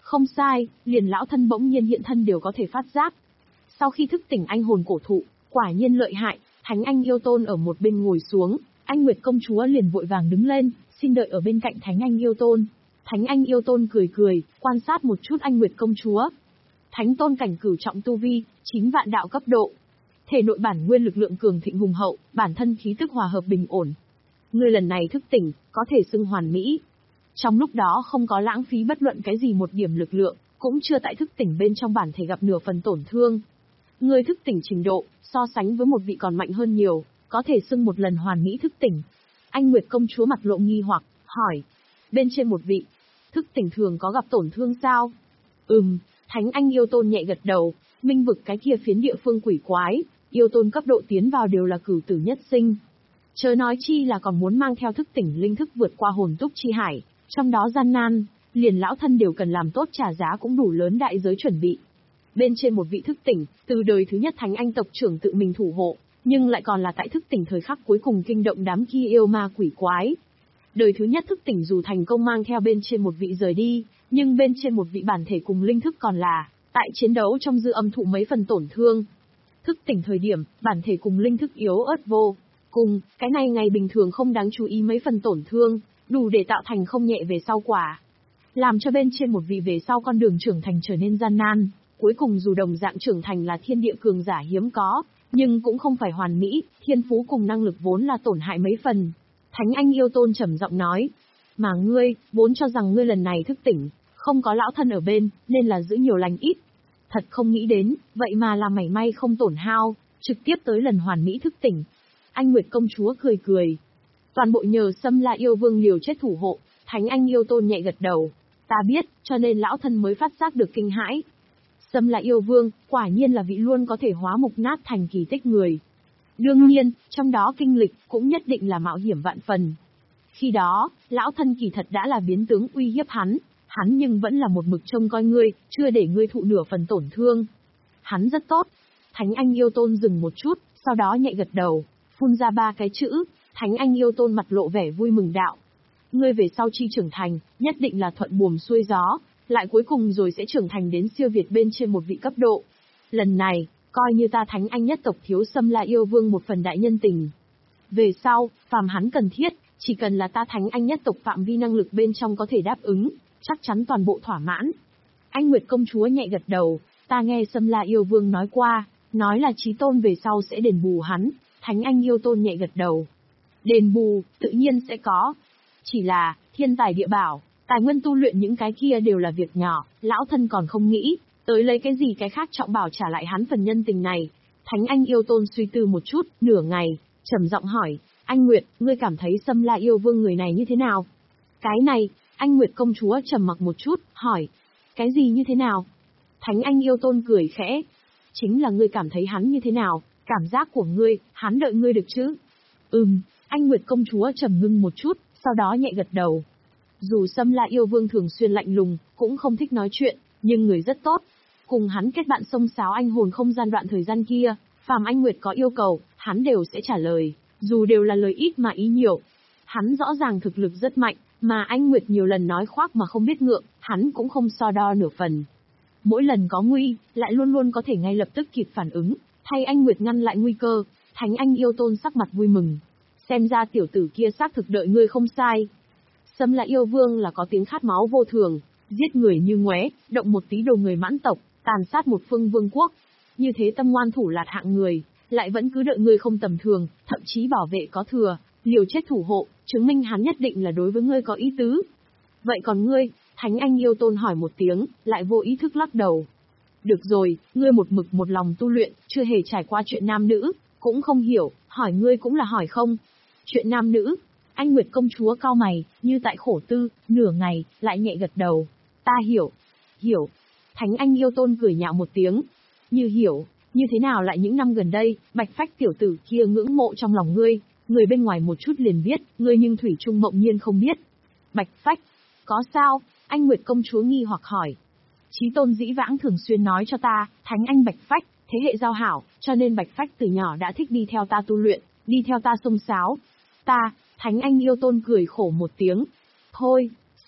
Không sai, liền lão thân bỗng nhiên hiện thân đều có thể phát giác. Sau khi thức tỉnh anh hồn cổ thụ, quả nhiên lợi hại, Thánh Anh Yêu Tôn ở một bên ngồi xuống, Anh Nguyệt công chúa liền vội vàng đứng lên, xin đợi ở bên cạnh Thánh Anh Yêu Tôn. Thánh Anh Yêu Tôn cười cười, quan sát một chút Anh Nguyệt công chúa. Thánh tôn cảnh cửu trọng tu vi, chín vạn đạo cấp độ. Thể nội bản nguyên lực lượng cường thịnh hùng hậu, bản thân khí tức hòa hợp bình ổn. Ngươi lần này thức tỉnh, có thể xưng hoàn mỹ. Trong lúc đó không có lãng phí bất luận cái gì một điểm lực lượng, cũng chưa tại thức tỉnh bên trong bản thể gặp nửa phần tổn thương. Ngươi thức tỉnh trình độ, so sánh với một vị còn mạnh hơn nhiều, có thể xưng một lần hoàn mỹ thức tỉnh. Anh Nguyệt công chúa mặt lộ nghi hoặc, hỏi. Bên trên một vị, thức tỉnh thường có gặp tổn thương sao? Ừm, Thánh Anh Yêu Tôn nhẹ gật đầu, minh vực cái kia phiến địa phương quỷ quái, yêu tôn cấp độ tiến vào đều là cửu tử nhất sinh. Chớ nói chi là còn muốn mang theo thức tỉnh linh thức vượt qua hồn túc chi hải, trong đó gian nan, liền lão thân đều cần làm tốt trả giá cũng đủ lớn đại giới chuẩn bị. Bên trên một vị thức tỉnh, từ đời thứ nhất Thánh Anh tộc trưởng tự mình thủ hộ, nhưng lại còn là tại thức tỉnh thời khắc cuối cùng kinh động đám kia yêu ma quỷ quái. Đời thứ nhất thức tỉnh dù thành công mang theo bên trên một vị rời đi, nhưng bên trên một vị bản thể cùng linh thức còn là, tại chiến đấu trong dư âm thụ mấy phần tổn thương. Thức tỉnh thời điểm, bản thể cùng linh thức yếu ớt vô cùng, cái này ngày bình thường không đáng chú ý mấy phần tổn thương, đủ để tạo thành không nhẹ về sau quả. Làm cho bên trên một vị về sau con đường trưởng thành trở nên gian nan, cuối cùng dù đồng dạng trưởng thành là thiên địa cường giả hiếm có, nhưng cũng không phải hoàn mỹ, thiên phú cùng năng lực vốn là tổn hại mấy phần. Thánh Anh Yêu Tôn trầm giọng nói, mà ngươi, vốn cho rằng ngươi lần này thức tỉnh, không có lão thân ở bên, nên là giữ nhiều lành ít. Thật không nghĩ đến, vậy mà là mảy may không tổn hao, trực tiếp tới lần hoàn mỹ thức tỉnh. Anh Nguyệt công chúa cười cười. Toàn bộ nhờ Xâm La Yêu Vương liều chết thủ hộ, Thánh Anh Yêu Tôn nhẹ gật đầu. Ta biết, cho nên lão thân mới phát giác được kinh hãi. Xâm La Yêu Vương, quả nhiên là vị luôn có thể hóa mục nát thành kỳ tích người. Đương nhiên, trong đó kinh lịch cũng nhất định là mạo hiểm vạn phần. Khi đó, lão thân kỳ thật đã là biến tướng uy hiếp hắn, hắn nhưng vẫn là một mực trông coi ngươi, chưa để ngươi thụ nửa phần tổn thương. Hắn rất tốt. Thánh Anh Yêu Tôn dừng một chút, sau đó nhẹ gật đầu, phun ra ba cái chữ. Thánh Anh Yêu Tôn mặt lộ vẻ vui mừng đạo. Ngươi về sau chi trưởng thành, nhất định là thuận buồm xuôi gió, lại cuối cùng rồi sẽ trưởng thành đến siêu việt bên trên một vị cấp độ. Lần này, coi như ta Thánh Anh nhất tộc thiếu Xâm La Yêu Vương một phần đại nhân tình. Về sau, phàm hắn cần thiết, chỉ cần là ta Thánh Anh nhất tộc phạm vi năng lực bên trong có thể đáp ứng, chắc chắn toàn bộ thỏa mãn. Anh Nguyệt công chúa nhẹ gật đầu, ta nghe Xâm La Yêu Vương nói qua, nói là Chí Tôn về sau sẽ đền bù hắn. Thánh Anh Yêu Tôn nhẹ gật đầu. Đền bù, tự nhiên sẽ có. Chỉ là, thiên tài địa bảo, tài nguyên tu luyện những cái kia đều là việc nhỏ, lão thân còn không nghĩ, tới lấy cái gì cái khác trọng bảo trả lại hắn phần nhân tình này. Thánh Anh Yêu Tôn suy tư một chút, nửa ngày, trầm giọng hỏi, anh Nguyệt, ngươi cảm thấy Xâm La Yêu Vương người này như thế nào? Cái này, anh Nguyệt công chúa trầm mặc một chút, hỏi, cái gì như thế nào? Thánh Anh Yêu Tôn cười khẽ, chính là ngươi cảm thấy hắn như thế nào, cảm giác của ngươi, hắn đợi ngươi được chứ? Ừm, anh Nguyệt công chúa trầm ngưng một chút, sau đó nhẹ gật đầu. Dù Xâm La Yêu Vương thường xuyên lạnh lùng, cũng không thích nói chuyện, nhưng người rất tốt. Cùng hắn kết bạn xông xáo anh hồn không gian đoạn thời gian kia, phàm anh Nguyệt có yêu cầu, hắn đều sẽ trả lời, dù đều là lời ít mà ý nhiều. Hắn rõ ràng thực lực rất mạnh, mà anh Nguyệt nhiều lần nói khoác mà không biết ngượng, hắn cũng không so đo nửa phần. Mỗi lần có nguy, lại luôn luôn có thể ngay lập tức kịp phản ứng, thay anh Nguyệt ngăn lại nguy cơ. Thánh Anh Yêu Tôn sắc mặt vui mừng. Xem ra tiểu tử kia xác thực đợi ngươi không sai. Xâm La Yêu Vương là có tiếng khát máu vô thường, giết người như ngoé, động một tí đầu người mãn tộc, tàn sát một phương vương quốc. Như thế tâm ngoan thủ lạt hạng người, lại vẫn cứ đợi ngươi không tầm thường, thậm chí bảo vệ có thừa, liều chết thủ hộ, chứng minh hắn nhất định là đối với ngươi có ý tứ. Vậy còn ngươi? Thánh Anh Yêu Tôn hỏi một tiếng, lại vô ý thức lắc đầu. Được rồi, ngươi một mực một lòng tu luyện, chưa hề trải qua chuyện nam nữ, cũng không hiểu, hỏi ngươi cũng là hỏi không. Chuyện nam nữ? Anh Nguyệt công chúa cau mày, như tại khổ tư, nửa ngày, lại nhẹ gật đầu. Ta hiểu. Hiểu. Thánh Anh Yêu Tôn cười nhạo một tiếng. Như hiểu, như thế nào lại những năm gần đây, Bạch Phách tiểu tử kia ngưỡng mộ trong lòng ngươi, người bên ngoài một chút liền biết, ngươi nhưng thủy chung mộng nhiên không biết. Bạch Phách? Có sao? Anh Nguyệt công chúa nghi hoặc hỏi. Chí Tôn dĩ vãng thường xuyên nói cho ta, Thánh Anh Bạch Phách, thế hệ giao hảo, cho nên Bạch Phách từ nhỏ đã thích đi theo ta tu luyện, đi theo ta xông xáo. Ta, Thánh Anh Yêu Tôn cười khổ một tiếng. Thôi,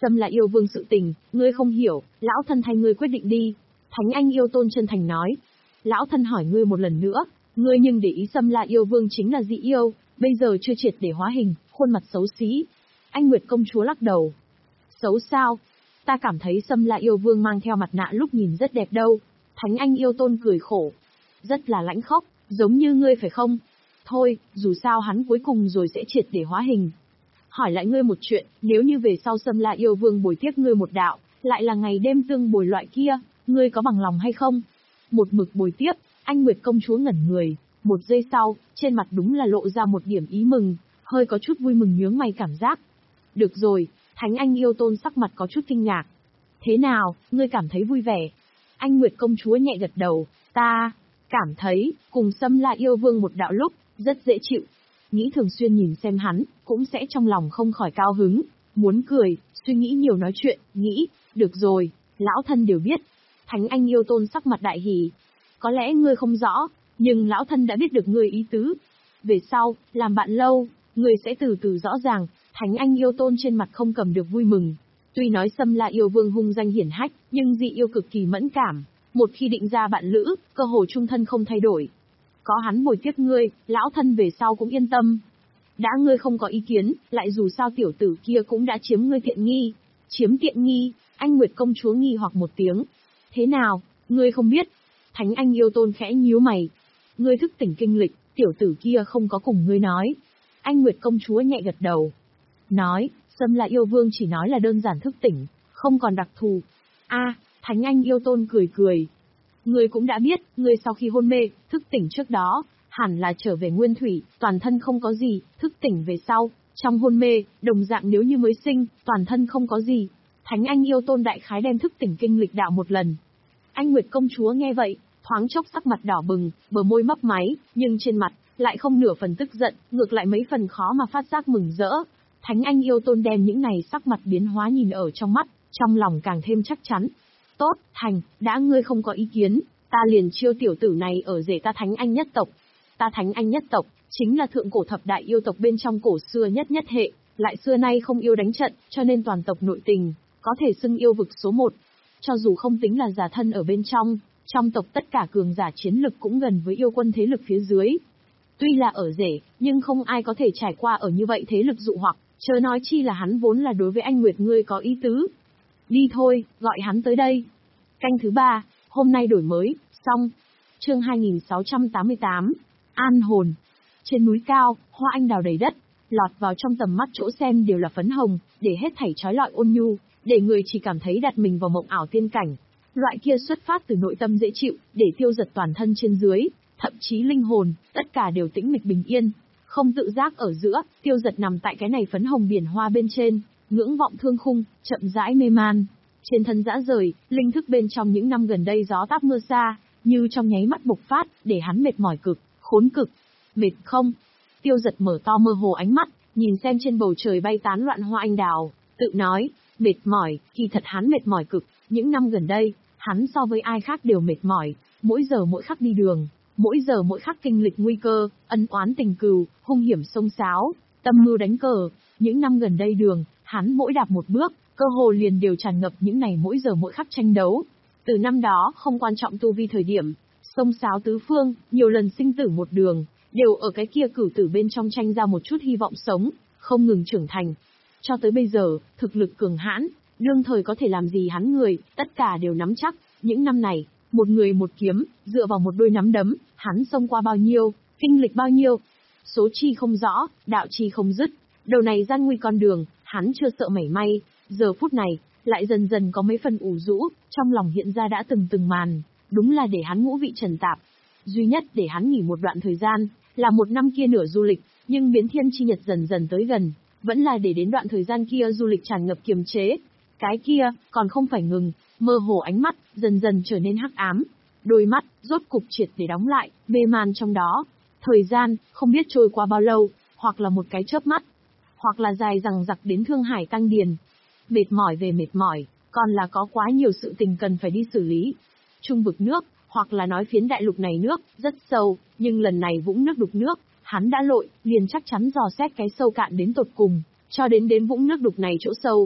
Xâm La yêu vương sự tình, ngươi không hiểu, lão thân thay ngươi quyết định đi. Thánh Anh Yêu Tôn chân thành nói. Lão thân hỏi ngươi một lần nữa, ngươi nhưng để ý Xâm La yêu vương chính là dị yêu, bây giờ chưa triệt để hóa hình, khuôn mặt xấu xí. Anh Nguyệt công chúa lắc đầu. Xấu sao? Ta cảm thấy Xâm La yêu vương mang theo mặt nạ lúc nhìn rất đẹp đâu. Thánh Anh Yêu Tôn cười khổ. Rất là lãnh khốc, giống như ngươi phải không? Thôi, dù sao hắn cuối cùng rồi sẽ triệt để hóa hình. Hỏi lại ngươi một chuyện, nếu như về sau Xâm La yêu vương bồi tiếp ngươi một đạo, lại là ngày đêm tương bồi loại kia, ngươi có bằng lòng hay không? Một mực bồi tiếp, anh Nguyệt công chúa ngẩn người, một giây sau, trên mặt đúng là lộ ra một điểm ý mừng, hơi có chút vui mừng nhướng mày cảm giác. Được rồi, Thánh Anh Yêu Tôn sắc mặt có chút kinh ngạc. Thế nào, ngươi cảm thấy vui vẻ? Anh Nguyệt công chúa nhẹ gật đầu, ta cảm thấy, cùng Xâm La yêu vương một đạo lúc, rất dễ chịu. Nghĩ thường xuyên nhìn xem hắn, cũng sẽ trong lòng không khỏi cao hứng, muốn cười, suy nghĩ nhiều nói chuyện, nghĩ, được rồi, lão thân đều biết. Thánh Anh Yêu Tôn sắc mặt đại hỉ. Có lẽ ngươi không rõ, nhưng lão thân đã biết được ngươi ý tứ. Về sau, làm bạn lâu, ngươi sẽ từ từ rõ ràng. Thánh Anh Yêu Tôn trên mặt không cầm được vui mừng. Tuy nói Xâm La yêu vương hung danh hiển hách, nhưng dị yêu cực kỳ mẫn cảm. Một khi định ra bạn lữ, cơ hồ trung thân không thay đổi. Có hắn bồi tiếp ngươi, lão thân về sau cũng yên tâm. Đã ngươi không có ý kiến, lại dù sao tiểu tử kia cũng đã chiếm ngươi tiện nghi. Chiếm tiện nghi, anh Nguyệt công chúa nghi hoặc một tiếng. Thế nào, ngươi không biết? Thánh Anh Yêu Tôn khẽ nhíu mày. Ngươi thức tỉnh kinh lịch, tiểu tử kia không có cùng ngươi nói. Anh Nguyệt công chúa nhẹ gật đầu. Nói, Xâm La yêu vương chỉ nói là đơn giản thức tỉnh, không còn đặc thù. A, Thánh Anh Yêu Tôn cười cười. Ngươi cũng đã biết, ngươi sau khi hôn mê, thức tỉnh trước đó, hẳn là trở về nguyên thủy, toàn thân không có gì, thức tỉnh về sau, trong hôn mê, đồng dạng nếu như mới sinh, toàn thân không có gì. Thánh Anh Yêu Tôn đại khái đem thức tỉnh kinh lịch đạo một lần. Anh Nguyệt công chúa nghe vậy, thoáng chốc sắc mặt đỏ bừng, bờ môi mấp máy, nhưng trên mặt, lại không nửa phần tức giận, ngược lại mấy phần khó mà phát giác mừng rỡ. Thánh Anh Yêu Tôn đem những này sắc mặt biến hóa nhìn ở trong mắt, trong lòng càng thêm chắc chắn. Tốt, thành, đã ngươi không có ý kiến, ta liền chiêu tiểu tử này ở rể ta Thánh Anh nhất tộc. Ta Thánh Anh nhất tộc, chính là thượng cổ thập đại yêu tộc bên trong cổ xưa nhất nhất hệ, lại xưa nay không yêu đánh trận, cho nên toàn tộc nội tình, có thể xưng yêu vực số một. Cho dù không tính là giả thân ở bên trong, trong tộc tất cả cường giả chiến lực cũng gần với yêu quân thế lực phía dưới. Tuy là ở rể, nhưng không ai có thể trải qua ở như vậy thế lực dụ hoặc, chớ nói chi là hắn vốn là đối với anh Nguyệt ngươi có ý tứ. Đi thôi, gọi hắn tới đây. Canh thứ ba, hôm nay đổi mới, xong. Chương hai nghìn sáu trăm tám mươi tám, An hồn. Trên núi cao, hoa anh đào đầy đất, lọt vào trong tầm mắt chỗ xem đều là phấn hồng, để hết thảy trói lọi ôn nhu, để người chỉ cảm thấy đặt mình vào mộng ảo tiên cảnh. Loại kia xuất phát từ nội tâm dễ chịu, để tiêu giật toàn thân trên dưới, thậm chí linh hồn, tất cả đều tĩnh mịch bình yên. Không tự giác ở giữa, tiêu giật nằm tại cái này phấn hồng biển hoa bên trên, ngưỡng vọng thương khung, chậm rãi mê man. Trên thân dã rời, linh thức bên trong những năm gần đây gió táp mưa xa, như trong nháy mắt bộc phát, để hắn mệt mỏi cực, khốn cực. Mệt không? Tiêu giật mở to mơ hồ ánh mắt, nhìn xem trên bầu trời bay tán loạn hoa anh đào, tự nói, mệt mỏi, kỳ thật hắn mệt mỏi cực, những năm gần đây, hắn so với ai khác đều mệt mỏi, mỗi giờ mỗi khắc đi đường, mỗi giờ mỗi khắc kinh lịch nguy cơ, ân oán tình cừu, hung hiểm xông xáo, tâm mưu đánh cờ, những năm gần đây đường, hắn mỗi đạp một bước, cơ hồ liền đều tràn ngập những này mỗi giờ mỗi khắc tranh đấu. Từ năm đó, không quan trọng tu vi thời điểm, xông xáo tứ phương, nhiều lần sinh tử một đường, đều ở cái kia cửu tử bên trong tranh ra một chút hy vọng sống, không ngừng trưởng thành. Cho tới bây giờ, thực lực cường hãn, đương thời có thể làm gì hắn người, tất cả đều nắm chắc. Những năm này, một người một kiếm, dựa vào một đôi nắm đấm, hắn xông qua bao nhiêu, kinh lịch bao nhiêu. Số chi không rõ, đạo chi không dứt. Đầu này gian nguy con đường, hắn chưa sợ mảy may. Giờ phút này, lại dần dần có mấy phần ủ rũ, trong lòng hiện ra đã từng từng màn. Đúng là để hắn ngũ vị trần tạp. Duy nhất để hắn nghỉ một đoạn thời gian, là một năm kia nửa du lịch, nhưng biến thiên chi nhật dần dần tới gần. Vẫn là để đến đoạn thời gian kia du lịch tràn ngập kiềm chế. Cái kia, còn không phải ngừng, mơ hồ ánh mắt, dần dần trở nên hắc ám. Đôi mắt, rốt cục triệt để đóng lại, mê man trong đó. Thời gian, không biết trôi qua bao lâu, hoặc là một cái chớp mắt, hoặc là dài dằng dặc đến thương hải tăng điền. Mệt mỏi về mệt mỏi, còn là có quá nhiều sự tình cần phải đi xử lý. Trung vực nước, hoặc là nói phiến đại lục này nước, rất sâu, nhưng lần này vũng nước đục nước, hắn đã lội, liền chắc chắn dò xét cái sâu cạn đến tột cùng, cho đến đến vũng nước đục này chỗ sâu.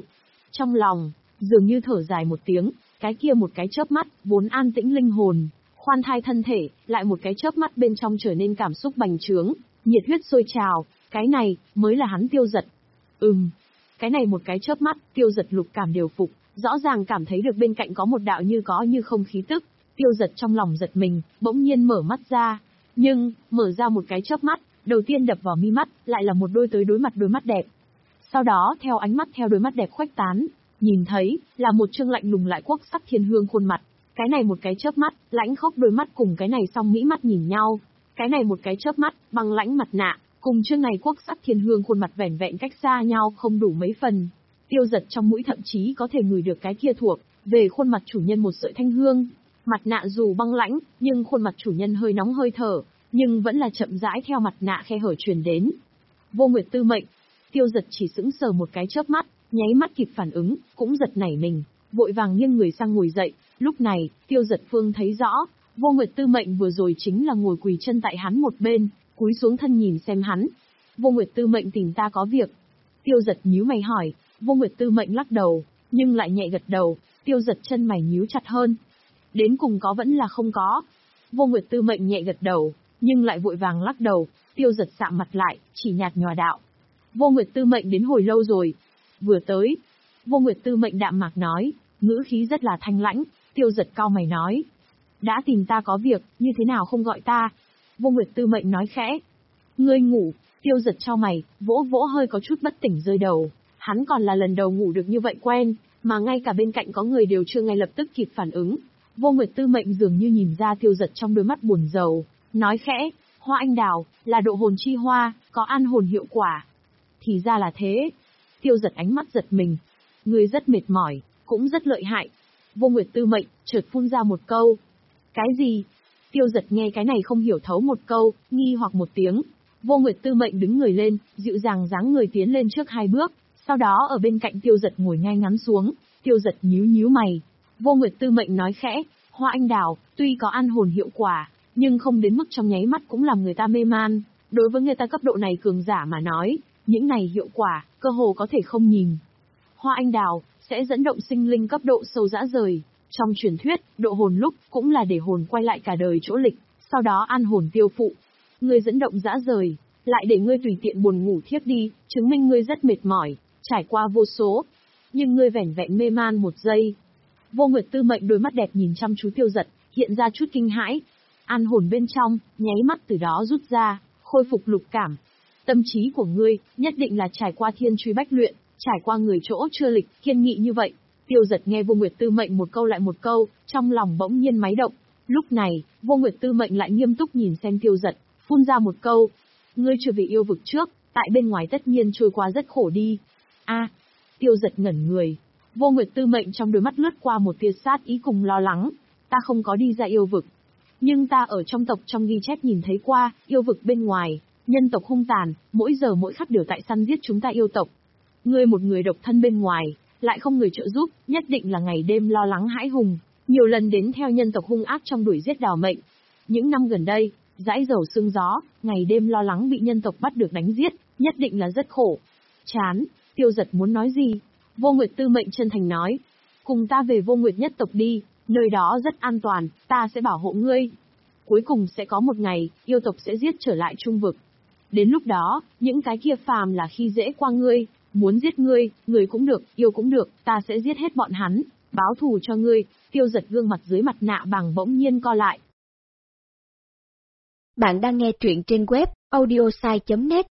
Trong lòng, dường như thở dài một tiếng, cái kia một cái chớp mắt, vốn an tĩnh linh hồn, khoan thai thân thể, lại một cái chớp mắt bên trong trở nên cảm xúc bành trướng, nhiệt huyết sôi trào, cái này, mới là hắn Tiêu Dật. Ừm, cái này một cái chớp mắt, Tiêu Dật lục cảm đều phục, rõ ràng cảm thấy được bên cạnh có một đạo như có như không khí tức, Tiêu Dật trong lòng giật mình, bỗng nhiên mở mắt ra, nhưng, mở ra một cái chớp mắt, đầu tiên đập vào mi mắt, lại là một đôi tới đối mặt đôi mắt đẹp. Sau đó theo ánh mắt theo đôi mắt đẹp khuếch tán, nhìn thấy, là một trương lạnh lùng lại quốc sắc thiên hương khuôn mặt. Cái này một cái chớp mắt, lãnh khốc đôi mắt cùng cái này song mỹ mắt nhìn nhau. Cái này một cái chớp mắt, băng lãnh mặt nạ, cùng trương này quốc sắc thiên hương khuôn mặt vẻn vẹn cách xa nhau không đủ mấy phần. Tiêu Dật trong mũi thậm chí có thể ngửi được cái kia thuộc về khuôn mặt chủ nhân một sợi thanh hương. Mặt nạ dù băng lãnh, nhưng khuôn mặt chủ nhân hơi nóng hơi thở, nhưng vẫn là chậm rãi theo mặt nạ khe hở truyền đến. Vô Nguyệt Tư Mệnh. Tiêu Dật chỉ sững sờ một cái chớp mắt, nháy mắt kịp phản ứng, cũng giật nảy mình, vội vàng nghiêng người sang ngồi dậy. Lúc này, Tiêu Dật Phương thấy rõ, Vô Nguyệt Tư Mệnh vừa rồi chính là ngồi quỳ chân tại hắn một bên, cúi xuống thân nhìn xem hắn. Vô Nguyệt Tư Mệnh tìm ta có việc. Tiêu Dật nhíu mày hỏi, Vô Nguyệt Tư Mệnh lắc đầu, nhưng lại nhẹ gật đầu. Tiêu Dật chân mày nhíu chặt hơn. Đến cùng có vẫn là không có. Vô Nguyệt Tư Mệnh nhẹ gật đầu, nhưng lại vội vàng lắc đầu. Tiêu Dật sạm mặt lại, chỉ nhạt nhòa đạo. Vô Nguyệt Tư Mệnh đến hồi lâu rồi. Vừa tới. Vô Nguyệt Tư Mệnh đạm mạc nói, ngữ khí rất là thanh lãnh. Tiêu Dật cau mày nói, đã tìm ta có việc, như thế nào không gọi ta? Vô Nguyệt Tư Mệnh nói khẽ, ngươi ngủ. Tiêu Dật chau mày, vỗ vỗ hơi có chút bất tỉnh rơi đầu. Hắn còn là lần đầu ngủ được như vậy quen, mà ngay cả bên cạnh có người đều chưa ngay lập tức kịp phản ứng. Vô Nguyệt Tư Mệnh dường như nhìn ra Tiêu Dật trong đôi mắt buồn rầu, nói khẽ, hoa anh đào, là độ hồn chi hoa, có an hồn hiệu quả. Thì ra là thế. Tiêu Dật ánh mắt giật mình. Ngươi rất mệt mỏi, cũng rất lợi hại. Vô Nguyệt Tư Mệnh, chợt phun ra một câu. Cái gì? Tiêu Dật nghe cái này không hiểu thấu một câu, nghi hoặc một tiếng. Vô Nguyệt Tư Mệnh đứng người lên, dịu dàng dáng người tiến lên trước hai bước, sau đó ở bên cạnh Tiêu Dật ngồi ngay ngắn xuống. Tiêu Dật nhíu nhíu mày. Vô Nguyệt Tư Mệnh nói khẽ, hoa anh đào, tuy có an hồn hiệu quả, nhưng không đến mức trong nháy mắt cũng làm người ta mê man. Đối với người ta cấp độ này cường giả mà nói, những này hiệu quả, cơ hồ có thể không nhìn. Hoa anh đào, sẽ dẫn động sinh linh cấp độ sâu dã rời. Trong truyền thuyết, độ hồn lúc, cũng là để hồn quay lại cả đời chỗ lịch, sau đó an hồn tiêu phụ. Ngươi dẫn động dã rời, lại để ngươi tùy tiện buồn ngủ thiếp đi, chứng minh ngươi rất mệt mỏi, trải qua vô số. Nhưng ngươi vẻn vẹn mê man một giây. Vô Nguyệt Tư Mệnh đôi mắt đẹp nhìn chăm chú Tiêu Dật, hiện ra chút kinh hãi. An hồn bên trong, nháy mắt từ đó rút ra, khôi phục lục cảm. Tâm trí của ngươi, nhất định là trải qua thiên truy bách luyện, trải qua người chỗ chưa lịch, kiên nghị như vậy. Tiêu Dật nghe Vô Nguyệt Tư Mệnh một câu lại một câu, trong lòng bỗng nhiên máy động. Lúc này, Vô Nguyệt Tư Mệnh lại nghiêm túc nhìn xem Tiêu Dật, phun ra một câu. Ngươi chưa về yêu vực trước, tại bên ngoài tất nhiên trôi qua rất khổ đi. A, Tiêu Dật ngẩn người. Vô Nguyệt Tư Mệnh trong đôi mắt lướt qua một tia sát ý cùng lo lắng. Ta không có đi ra yêu vực. Nhưng ta ở trong tộc trong ghi chép nhìn thấy qua, yêu vực bên ngoài, nhân tộc hung tàn, mỗi giờ mỗi khắc đều tại săn giết chúng ta yêu tộc. Ngươi một người độc thân bên ngoài, lại không người trợ giúp, nhất định là ngày đêm lo lắng hãi hùng, nhiều lần đến theo nhân tộc hung ác trong đuổi giết đào mệnh. Những năm gần đây, dãi dầu sương gió, ngày đêm lo lắng bị nhân tộc bắt được đánh giết, nhất định là rất khổ. Chán, Tiêu Dật muốn nói gì? Vô Nguyệt Tư Mệnh chân thành nói, cùng ta về Vô Nguyệt nhất tộc đi, nơi đó rất an toàn, ta sẽ bảo hộ ngươi. Cuối cùng sẽ có một ngày, yêu tộc sẽ giết trở lại trung vực. Đến lúc đó, những cái kia phàm là khi dễ qua ngươi, muốn giết ngươi, người cũng được, yêu cũng được, ta sẽ giết hết bọn hắn, báo thù cho ngươi. Tiêu Dật gương mặt dưới mặt nạ bằng bỗng nhiên co lại. Bạn đang nghe truyện trên web audiosai chấm net.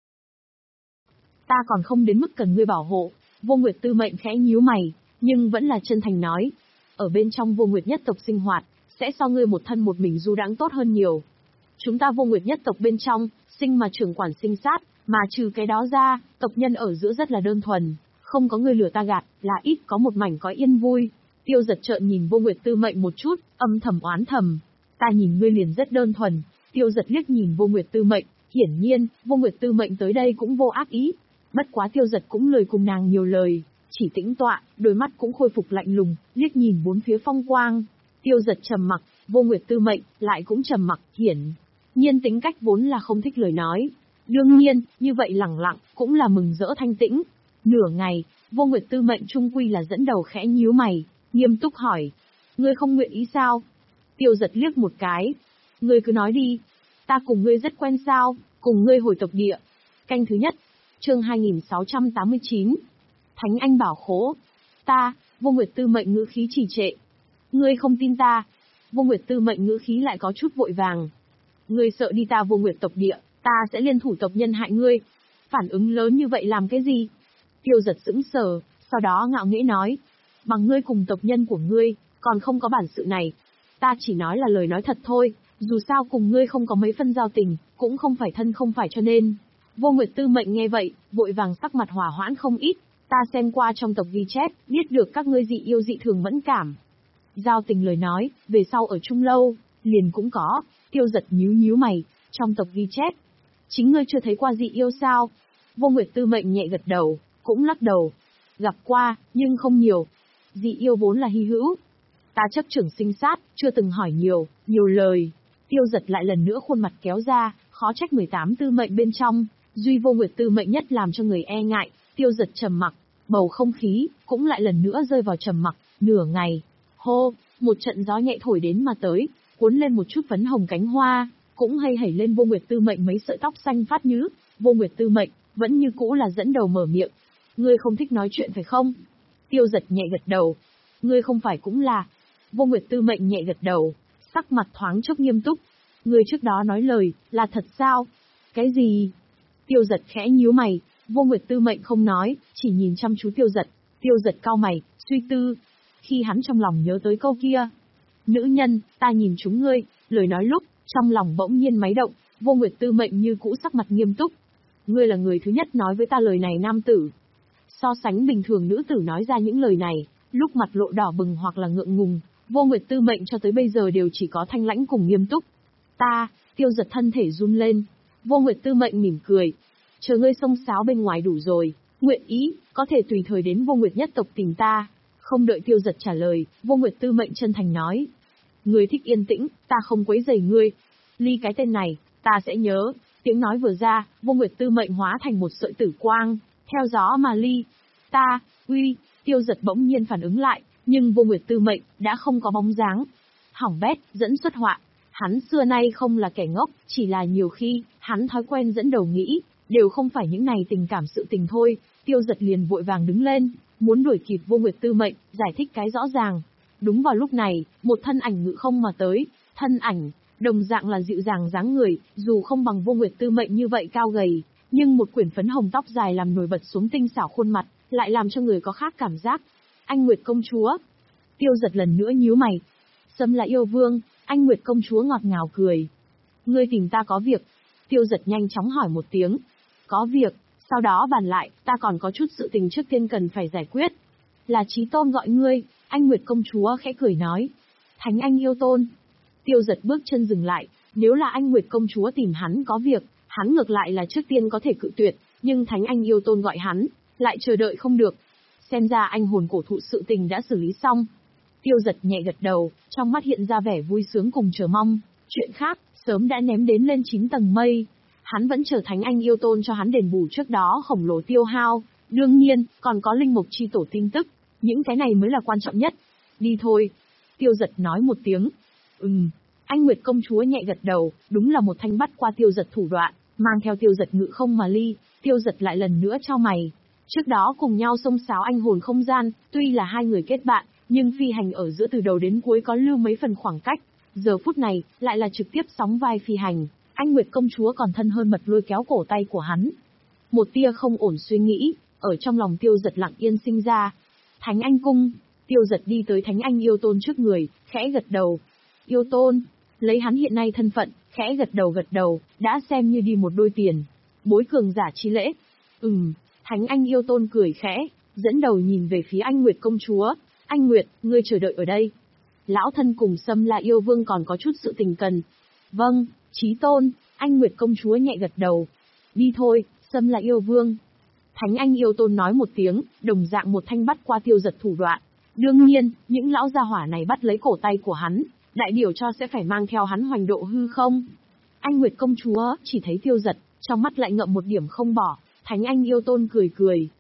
Ta còn không đến mức cần ngươi bảo hộ. Vô Nguyệt Tư Mệnh khẽ nhíu mày, nhưng vẫn là chân thành nói. Ở bên trong Vô Nguyệt nhất tộc sinh hoạt, sẽ so ngươi một thân một mình du đãng tốt hơn nhiều. Chúng ta Vô Nguyệt nhất tộc bên trong, sinh mà trưởng quản sinh sát, mà trừ cái đó ra, tộc nhân ở giữa rất là đơn thuần, không có người lừa ta gạt, là ít có một mảnh có yên vui. Tiêu Dật trợn nhìn Vô Nguyệt Tư Mệnh một chút, âm thầm oán thầm. Ta nhìn ngươi liền rất đơn thuần. Tiêu Dật liếc nhìn Vô Nguyệt Tư Mệnh, hiển nhiên, Vô Nguyệt Tư Mệnh tới đây cũng vô ác ý. Bất quá Tiêu Dật cũng lười cùng nàng nhiều lời, chỉ tĩnh tọa, đôi mắt cũng khôi phục lạnh lùng, liếc nhìn bốn phía phong quang. Tiêu Dật trầm mặc, Vô Nguyệt Tư Mệnh lại cũng trầm mặc, hiển nhiên tính cách vốn là không thích lời nói. Đương nhiên, như vậy lẳng lặng, cũng là mừng rỡ thanh tĩnh. Nửa ngày, Vô Nguyệt Tư Mệnh trung quy là dẫn đầu khẽ nhíu mày, nghiêm túc hỏi. Ngươi không nguyện ý sao? Tiêu Giật liếc một cái. Ngươi cứ nói đi. Ta cùng ngươi rất quen sao, cùng ngươi hồi tộc địa. Canh thứ nhất, chương hai nghìn sáu trăm tám mươi chín. Thánh Anh Bảo Khố. Ta, Vô Nguyệt Tư Mệnh ngữ khí trì trệ. Ngươi không tin ta. Vô Nguyệt Tư Mệnh ngữ khí lại có chút vội vàng. Ngươi sợ đi ta Vô Nguyệt tộc địa, ta sẽ liên thủ tộc nhân hại ngươi. Phản ứng lớn như vậy làm cái gì? Tiêu Giật sững sờ, sau đó ngạo nghễ nói. Bằng ngươi cùng tộc nhân của ngươi, còn không có bản sự này. Ta chỉ nói là lời nói thật thôi, dù sao cùng ngươi không có mấy phân giao tình, cũng không phải thân không phải cho nên. Vô Nguyệt Tư Mệnh nghe vậy, vội vàng sắc mặt hỏa hoãn không ít. Ta xem qua trong tộc ghi chép, biết được các ngươi dị yêu dị thường mẫn cảm. Giao tình lời nói, về sau ở chung lâu, liền cũng có. Tiêu Giật nhíu nhíu mày, trong tộc ghi chép. Chính ngươi chưa thấy qua dị yêu sao? Vô Nguyệt Tư Mệnh nhẹ gật đầu, cũng lắc đầu. Gặp qua, nhưng không nhiều. Dị yêu vốn là hy hữu. Ta chấp trưởng sinh sát, chưa từng hỏi nhiều, nhiều lời. Tiêu Giật lại lần nữa khuôn mặt kéo ra, khó trách mười tám tư mệnh bên trong, duy Vô Nguyệt Tư Mệnh nhất làm cho người e ngại. Tiêu Giật trầm mặc, bầu không khí cũng lại lần nữa rơi vào trầm mặc. Nửa ngày, hô, một trận gió nhẹ thổi đến mà tới, cuốn lên một chút phấn hồng cánh hoa, cũng hay hẩy lên Vô Nguyệt Tư Mệnh mấy sợi tóc xanh phát nhứ. Vô Nguyệt Tư Mệnh vẫn như cũ là dẫn đầu mở miệng. Ngươi không thích nói chuyện phải không? Tiêu Giật nhẹ gật đầu. Ngươi không phải cũng là. Vô Nguyệt Tư Mệnh nhẹ gật đầu, sắc mặt thoáng chốc nghiêm túc. Ngươi trước đó nói lời, là thật sao? Cái gì? Tiêu Giật khẽ nhíu mày. Vô Nguyệt Tư Mệnh không nói, chỉ nhìn chăm chú Tiêu Giật. Tiêu Giật cau mày, suy tư. Khi hắn trong lòng nhớ tới câu kia. Nữ nhân, ta nhìn chúng ngươi, lời nói lúc, trong lòng bỗng nhiên máy động. Vô Nguyệt Tư Mệnh như cũ sắc mặt nghiêm túc. Ngươi là người thứ nhất nói với ta lời này nam tử. So sánh bình thường nữ tử nói ra những lời này, lúc mặt lộ đỏ bừng hoặc là ngượng ngùng, Vô Nguyệt Tư Mệnh cho tới bây giờ đều chỉ có thanh lãnh cùng nghiêm túc. Ta, Tiêu Giật thân thể run lên. Vô Nguyệt Tư Mệnh mỉm cười. Chờ ngươi xông xáo bên ngoài đủ rồi, nguyện ý, có thể tùy thời đến Vô Nguyệt nhất tộc tìm ta. Không đợi Tiêu Giật trả lời, Vô Nguyệt Tư Mệnh chân thành nói. Ngươi thích yên tĩnh, ta không quấy rầy ngươi. Ly cái tên này, ta sẽ nhớ. Tiếng nói vừa ra, Vô Nguyệt Tư Mệnh hóa thành một sợi tử quang, theo gió mà ly. Ta, uy, Tiêu Giật bỗng nhiên phản ứng lại, nhưng Vô Nguyệt Tư Mệnh đã không có bóng dáng. Hỏng bét, dẫn xuất họa. Hắn xưa nay không là kẻ ngốc, chỉ là nhiều khi, hắn thói quen dẫn đầu nghĩ, đều không phải những này tình cảm sự tình thôi. Tiêu Giật liền vội vàng đứng lên, muốn đuổi kịp Vô Nguyệt Tư Mệnh, giải thích cái rõ ràng. Đúng vào lúc này, một thân ảnh ngự không mà tới, thân ảnh, đồng dạng là dịu dàng dáng người, dù không bằng Vô Nguyệt Tư Mệnh như vậy cao gầy, nhưng một quyển phấn hồng tóc dài làm nổi bật xuống tinh xảo khuôn mặt, lại làm cho người có khác cảm giác. Anh Nguyệt công chúa. Tiêu Giật lần nữa nhíu mày. Sâm là yêu vương, Anh Nguyệt công chúa ngọt ngào cười. Ngươi tìm ta có việc. Tiêu Giật nhanh chóng hỏi một tiếng. Có việc, sau đó bàn lại, ta còn có chút sự tình trước tiên cần phải giải quyết. Là Chí Tôn gọi ngươi, Anh Nguyệt công chúa khẽ cười nói. Thánh Anh yêu tôn. Tiêu Giật bước chân dừng lại, nếu là Anh Nguyệt công chúa tìm hắn có việc, hắn ngược lại là trước tiên có thể cự tuyệt, nhưng Thánh Anh yêu tôn gọi hắn, lại chờ đợi không được. Xem ra anh hồn cổ thụ sự tình đã xử lý xong. Tiêu Giật nhẹ gật đầu, trong mắt hiện ra vẻ vui sướng cùng chờ mong. Chuyện khác, sớm đã ném đến lên chín tầng mây. Hắn vẫn chờ Thánh Anh yêu tôn cho hắn đền bù trước đó khổng lồ tiêu hao. Đương nhiên, còn có linh mục chi tổ tin tức. Những cái này mới là quan trọng nhất. Đi thôi. Tiêu Giật nói một tiếng. Ừm. Anh Nguyệt công chúa nhẹ gật đầu, đúng là một thanh bắt qua Tiêu Giật thủ đoạn, mang theo Tiêu Giật ngự không mà ly. Tiêu Giật lại lần nữa trao mày. Trước đó cùng nhau xông xáo anh hồn không gian, tuy là hai người kết bạn, nhưng phi hành ở giữa từ đầu đến cuối có lưu mấy phần khoảng cách. Giờ phút này, lại là trực tiếp sóng vai phi hành. Anh Nguyệt công chúa còn thân hơn mật lôi kéo cổ tay của hắn. Một tia không ổn suy nghĩ, ở trong lòng Tiêu Giật lặng yên sinh ra. Thánh Anh cung. Tiêu Giật đi tới Thánh Anh yêu tôn trước người, khẽ gật đầu. Yêu tôn, lấy hắn hiện nay thân phận, khẽ gật đầu gật đầu, đã xem như đi một đôi tiền. Bối cường giả chi lễ. Ừm, Thánh Anh yêu tôn cười khẽ, dẫn đầu nhìn về phía Anh Nguyệt công chúa. Anh Nguyệt, ngươi chờ đợi ở đây. Lão thân cùng Sâm La yêu vương còn có chút sự tình cần. Vâng, Chí Tôn. Anh Nguyệt công chúa nhẹ gật đầu. Đi thôi, Sâm La yêu vương. Thánh Anh yêu tôn nói một tiếng, đồng dạng một thanh bắt qua Tiêu Giật thủ đoạn. Đương nhiên, những lão gia hỏa này bắt lấy cổ tay của hắn, đại biểu cho sẽ phải mang theo hắn hoành độ hư không. Anh Nguyệt công chúa chỉ thấy Tiêu Giật, trong mắt lại ngậm một điểm không bỏ. Thánh Anh yêu tôn cười cười.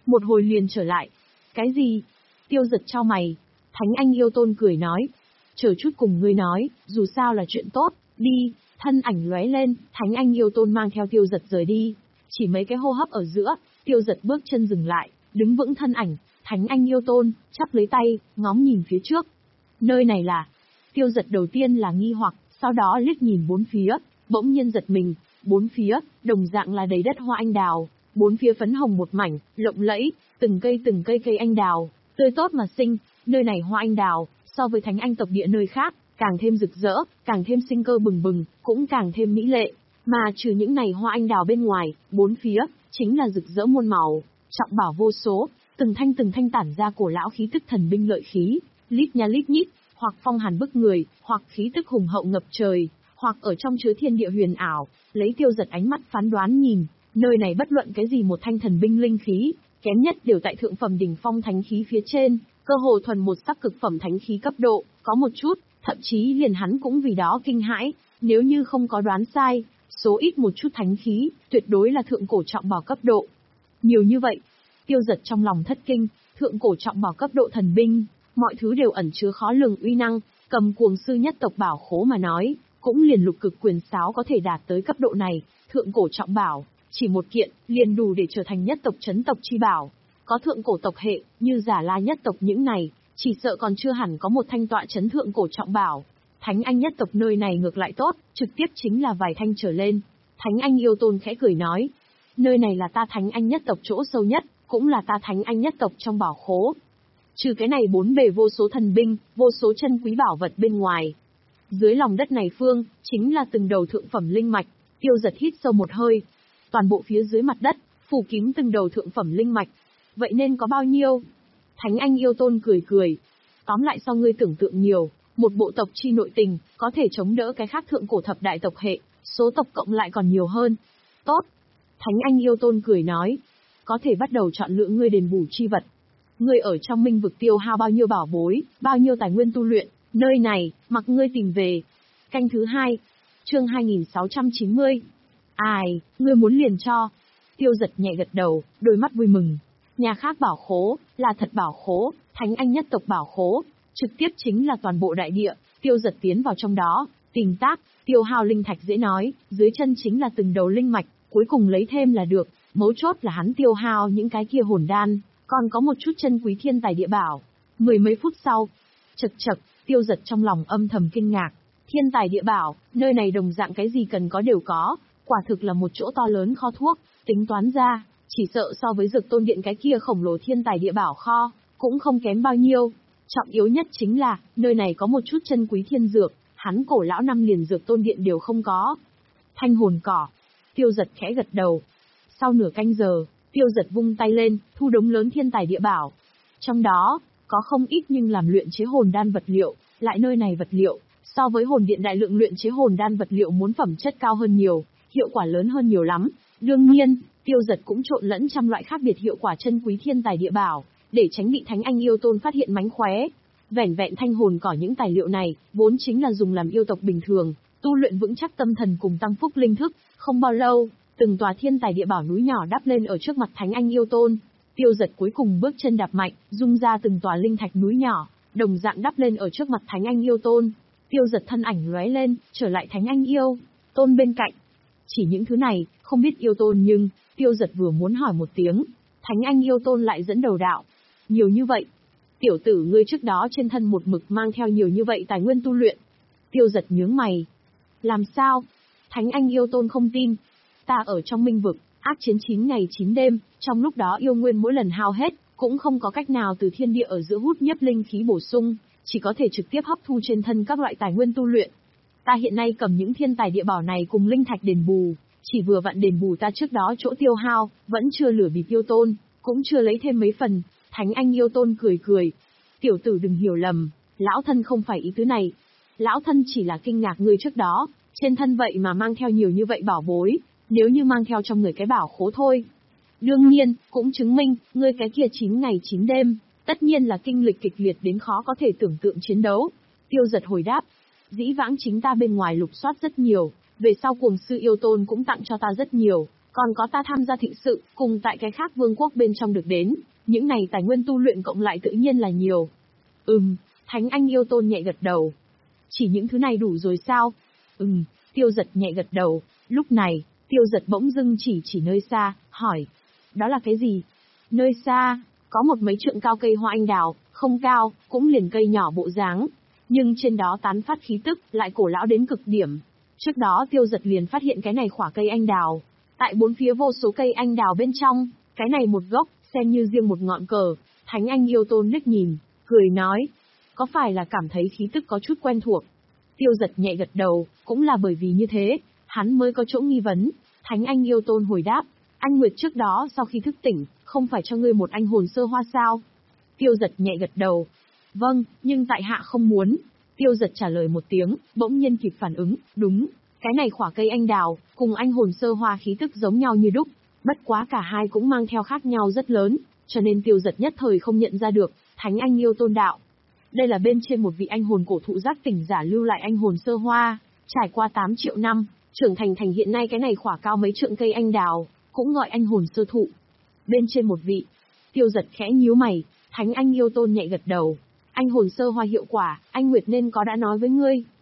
một hồi liền trở lại. Cái gì? Tiêu Giật chau mày. Thánh Anh Yêu Tôn cười nói. Chờ chút cùng ngươi nói, dù sao là chuyện tốt, đi. Thân ảnh lóe lên, Thánh Anh Yêu Tôn mang theo Tiêu Giật rời đi. Chỉ mấy cái hô hấp ở giữa, Tiêu Giật bước chân dừng lại, đứng vững thân ảnh. Thánh Anh Yêu Tôn, chắp lấy tay, ngóng nhìn phía trước. Nơi này là... Tiêu Giật đầu tiên là nghi hoặc, sau đó liếc nhìn bốn phía, bỗng nhiên giật mình. Bốn phía, đồng dạng là đầy đất hoa anh đào, bốn phía phấn hồng một mảnh, lộng lẫy, từng cây từng cây cây anh đào, tươi tốt mà xinh. Nơi này hoa anh đào, so với Thánh Anh tộc địa nơi khác, càng thêm rực rỡ, càng thêm sinh cơ bừng bừng, cũng càng thêm mỹ lệ. Mà trừ những này hoa anh đào bên ngoài, bốn phía, chính là rực rỡ muôn màu, trọng bảo vô số, từng thanh từng thanh tản ra cổ lão khí tức thần binh lợi khí, lít nha lít nhít, hoặc phong hàn bức người, hoặc khí tức hùng hậu ngập trời, hoặc ở trong chứa thiên địa huyền ảo. Lấy Tiêu Giật ánh mắt phán đoán nhìn, nơi này bất luận cái gì một thanh thần binh linh khí, kém nhất đều tại thượng phẩm đỉnh phong thánh khí phía trên, cơ hồ thuần một sắc cực phẩm thánh khí cấp độ, có một chút, thậm chí liền hắn cũng vì đó kinh hãi, nếu như không có đoán sai, số ít một chút thánh khí, tuyệt đối là thượng cổ trọng bảo cấp độ. Nhiều như vậy, Tiêu Giật trong lòng thất kinh, thượng cổ trọng bảo cấp độ thần binh, mọi thứ đều ẩn chứa khó lường uy năng, cầm cuồng sư nhất tộc bảo khố mà nói, cũng liền lục cực quyền sáo có thể đạt tới cấp độ này, thượng cổ trọng bảo, chỉ một kiện, liền đủ để trở thành nhất tộc chấn tộc chi bảo. Có thượng cổ tộc hệ, như Giả La nhất tộc những này, chỉ sợ còn chưa hẳn có một thanh tọa chấn thượng cổ trọng bảo. Thánh Anh nhất tộc nơi này ngược lại tốt, trực tiếp chính là vài thanh trở lên. Thánh Anh Yêu Tôn khẽ cười nói, nơi này là ta Thánh Anh nhất tộc chỗ sâu nhất, cũng là ta Thánh Anh nhất tộc trong bảo khố. Trừ cái này bốn bề vô số thần binh, vô số chân quý bảo vật bên ngoài. Dưới lòng đất này phương, chính là từng đầu thượng phẩm linh mạch. Tiêu Giật hít sâu một hơi. Toàn bộ phía dưới mặt đất, phủ kín từng đầu thượng phẩm linh mạch. Vậy nên có bao nhiêu? Thánh Anh Yêu Tôn cười cười. Tóm lại so ngươi tưởng tượng nhiều, một bộ tộc chi nội tình, có thể chống đỡ cái khác thượng cổ thập đại tộc hệ, số tộc cộng lại còn nhiều hơn. Tốt. Thánh Anh Yêu Tôn cười nói. Có thể bắt đầu chọn lựa ngươi đền bù chi vật. Ngươi ở trong minh vực tiêu hao bao nhiêu bảo bối, bao nhiêu tài nguyên tu luyện, nơi này, mặc ngươi tìm về. Canh thứ hai, chương hai nghìn sáu trăm chín mươi. Ai, ngươi muốn liền cho. Tiêu Giật nhẹ gật đầu, đôi mắt vui mừng. Nhà khác bảo khố, là thật bảo khố, Thánh Anh nhất tộc bảo khố, trực tiếp chính là toàn bộ đại địa. Tiêu Giật tiến vào trong đó, tìm tác, tiêu hao linh thạch dễ nói, dưới chân chính là từng đầu linh mạch, cuối cùng lấy thêm là được. Mấu chốt là hắn tiêu hao những cái kia hồn đan, còn có một chút chân quý thiên tài địa bảo. Mười mấy phút sau, chật chật, Tiêu Giật trong lòng âm thầm kinh ngạc. Thiên tài địa bảo, nơi này đồng dạng cái gì cần có đều có, quả thực là một chỗ to lớn kho thuốc, tính toán ra, chỉ sợ so với Dược Tôn Điện cái kia khổng lồ thiên tài địa bảo kho, cũng không kém bao nhiêu. Trọng yếu nhất chính là, nơi này có một chút chân quý thiên dược, hắn cổ lão năm liền Dược Tôn Điện đều không có. Thanh hồn cỏ. Tiêu Giật khẽ gật đầu. Sau nửa canh giờ, Tiêu Giật vung tay lên, thu đống lớn thiên tài địa bảo. Trong đó, có không ít nhưng làm luyện chế hồn đan vật liệu, lại nơi này vật liệu, so với hồn điện đại lượng luyện chế hồn đan vật liệu muốn phẩm chất cao hơn nhiều, hiệu quả lớn hơn nhiều lắm. Đương nhiên, Tiêu Giật cũng trộn lẫn trăm loại khác biệt hiệu quả chân quý thiên tài địa bảo, để tránh bị Thánh Anh Yêu Tôn phát hiện mánh khóe. Vẻn vẹn thanh hồn cỏ những tài liệu này, vốn chính là dùng làm yêu tộc bình thường, tu luyện vững chắc tâm thần cùng tăng phúc linh thức, không bao lâu, từng tòa thiên tài địa bảo núi nhỏ đắp lên ở trước mặt Thánh Anh Yêu Tôn. Tiêu Giật cuối cùng bước chân đạp mạnh, dung ra từng tòa linh thạch núi nhỏ, đồng dạng đắp lên ở trước mặt Thánh Anh Yêu Tôn. Tiêu Giật thân ảnh lóe lên, trở lại Thánh Anh Yêu Tôn bên cạnh. Chỉ những thứ này, không biết Yêu Tôn nhưng, Tiêu Giật vừa muốn hỏi một tiếng, Thánh Anh Yêu Tôn lại dẫn đầu đạo. Nhiều như vậy. Tiểu tử ngươi trước đó trên thân một mực mang theo nhiều như vậy tài nguyên tu luyện. Tiêu Giật nhướng mày. Làm sao? Thánh Anh Yêu Tôn không tin. Ta ở trong minh vực, ác chiến chín ngày chín đêm, trong lúc đó yêu nguyên mỗi lần hao hết, cũng không có cách nào từ thiên địa ở giữa hút nhấp linh khí bổ sung, chỉ có thể trực tiếp hấp thu trên thân các loại tài nguyên tu luyện. Ta hiện nay cầm những thiên tài địa bảo này cùng linh thạch đền bù, chỉ vừa vặn đền bù ta trước đó chỗ tiêu hao, vẫn chưa lửa bịp Yêu Tôn, cũng chưa lấy thêm mấy phần. Thánh Anh Yêu Tôn cười cười. Tiểu tử đừng hiểu lầm, lão thân không phải ý tứ này. Lão thân chỉ là kinh ngạc ngươi trước đó, trên thân vậy mà mang theo nhiều như vậy bảo bối, nếu như mang theo trong người cái bảo khố thôi. Đương nhiên, cũng chứng minh, ngươi cái kia chín ngày chín đêm, tất nhiên là kinh lịch kịch liệt đến khó có thể tưởng tượng chiến đấu. Tiêu Giật hồi đáp, dĩ vãng chính ta bên ngoài lục soát rất nhiều, về sau cuồng sư Yêu Tôn cũng tặng cho ta rất nhiều, Còn có ta tham gia thịnh sự, cùng tại cái khác vương quốc bên trong được đến, những này tài nguyên tu luyện cộng lại tự nhiên là nhiều. Ừm, Thánh Anh Yêu Tôn nhẹ gật đầu. Chỉ những thứ này đủ rồi sao? Ừm, Tiêu Giật nhẹ gật đầu. Lúc này, Tiêu Giật bỗng dưng chỉ chỉ nơi xa, hỏi. Đó là cái gì? Nơi xa, có một mấy trượng cao cây hoa anh đào, không cao, cũng liền cây nhỏ bộ dáng. Nhưng trên đó tán phát khí tức, lại cổ lão đến cực điểm. Trước đó Tiêu Giật liền phát hiện cái này khỏa cây anh đào. Tại bốn phía vô số cây anh đào bên trong, cái này một gốc, xem như riêng một ngọn cờ. Thánh Anh Yêu Tôn liếc nhìn, cười nói. Có phải là cảm thấy khí tức có chút quen thuộc? Tiêu Giật nhẹ gật đầu, cũng là bởi vì như thế, hắn mới có chỗ nghi vấn. Thánh Anh Yêu Tôn hồi đáp, anh Nguyệt trước đó sau khi thức tỉnh, không phải cho ngươi một anh hồn sơ hoa sao? Tiêu Giật nhẹ gật đầu. Vâng, nhưng tại hạ không muốn. Tiêu Giật trả lời một tiếng, bỗng nhiên kịp phản ứng, đúng, cái này khỏa cây anh đào, cùng anh hồn sơ hoa khí tức giống nhau như đúc, bất quá cả hai cũng mang theo khác nhau rất lớn, cho nên Tiêu Giật nhất thời không nhận ra được. Thánh Anh Yêu Tôn đạo. Đây là bên trên một vị anh hồn cổ thụ giác tỉnh giả lưu lại anh hồn sơ hoa, trải qua tám triệu năm, trưởng thành thành hiện nay cái này khỏa cao mấy trượng cây anh đào, cũng gọi anh hồn sơ thụ. Bên trên một vị, Tiêu Giật khẽ nhíu mày, Thánh Anh Yêu Tôn nhẹ gật đầu. Anh hồn sơ hoa hiệu quả, anh Nguyệt nên có đã nói với ngươi.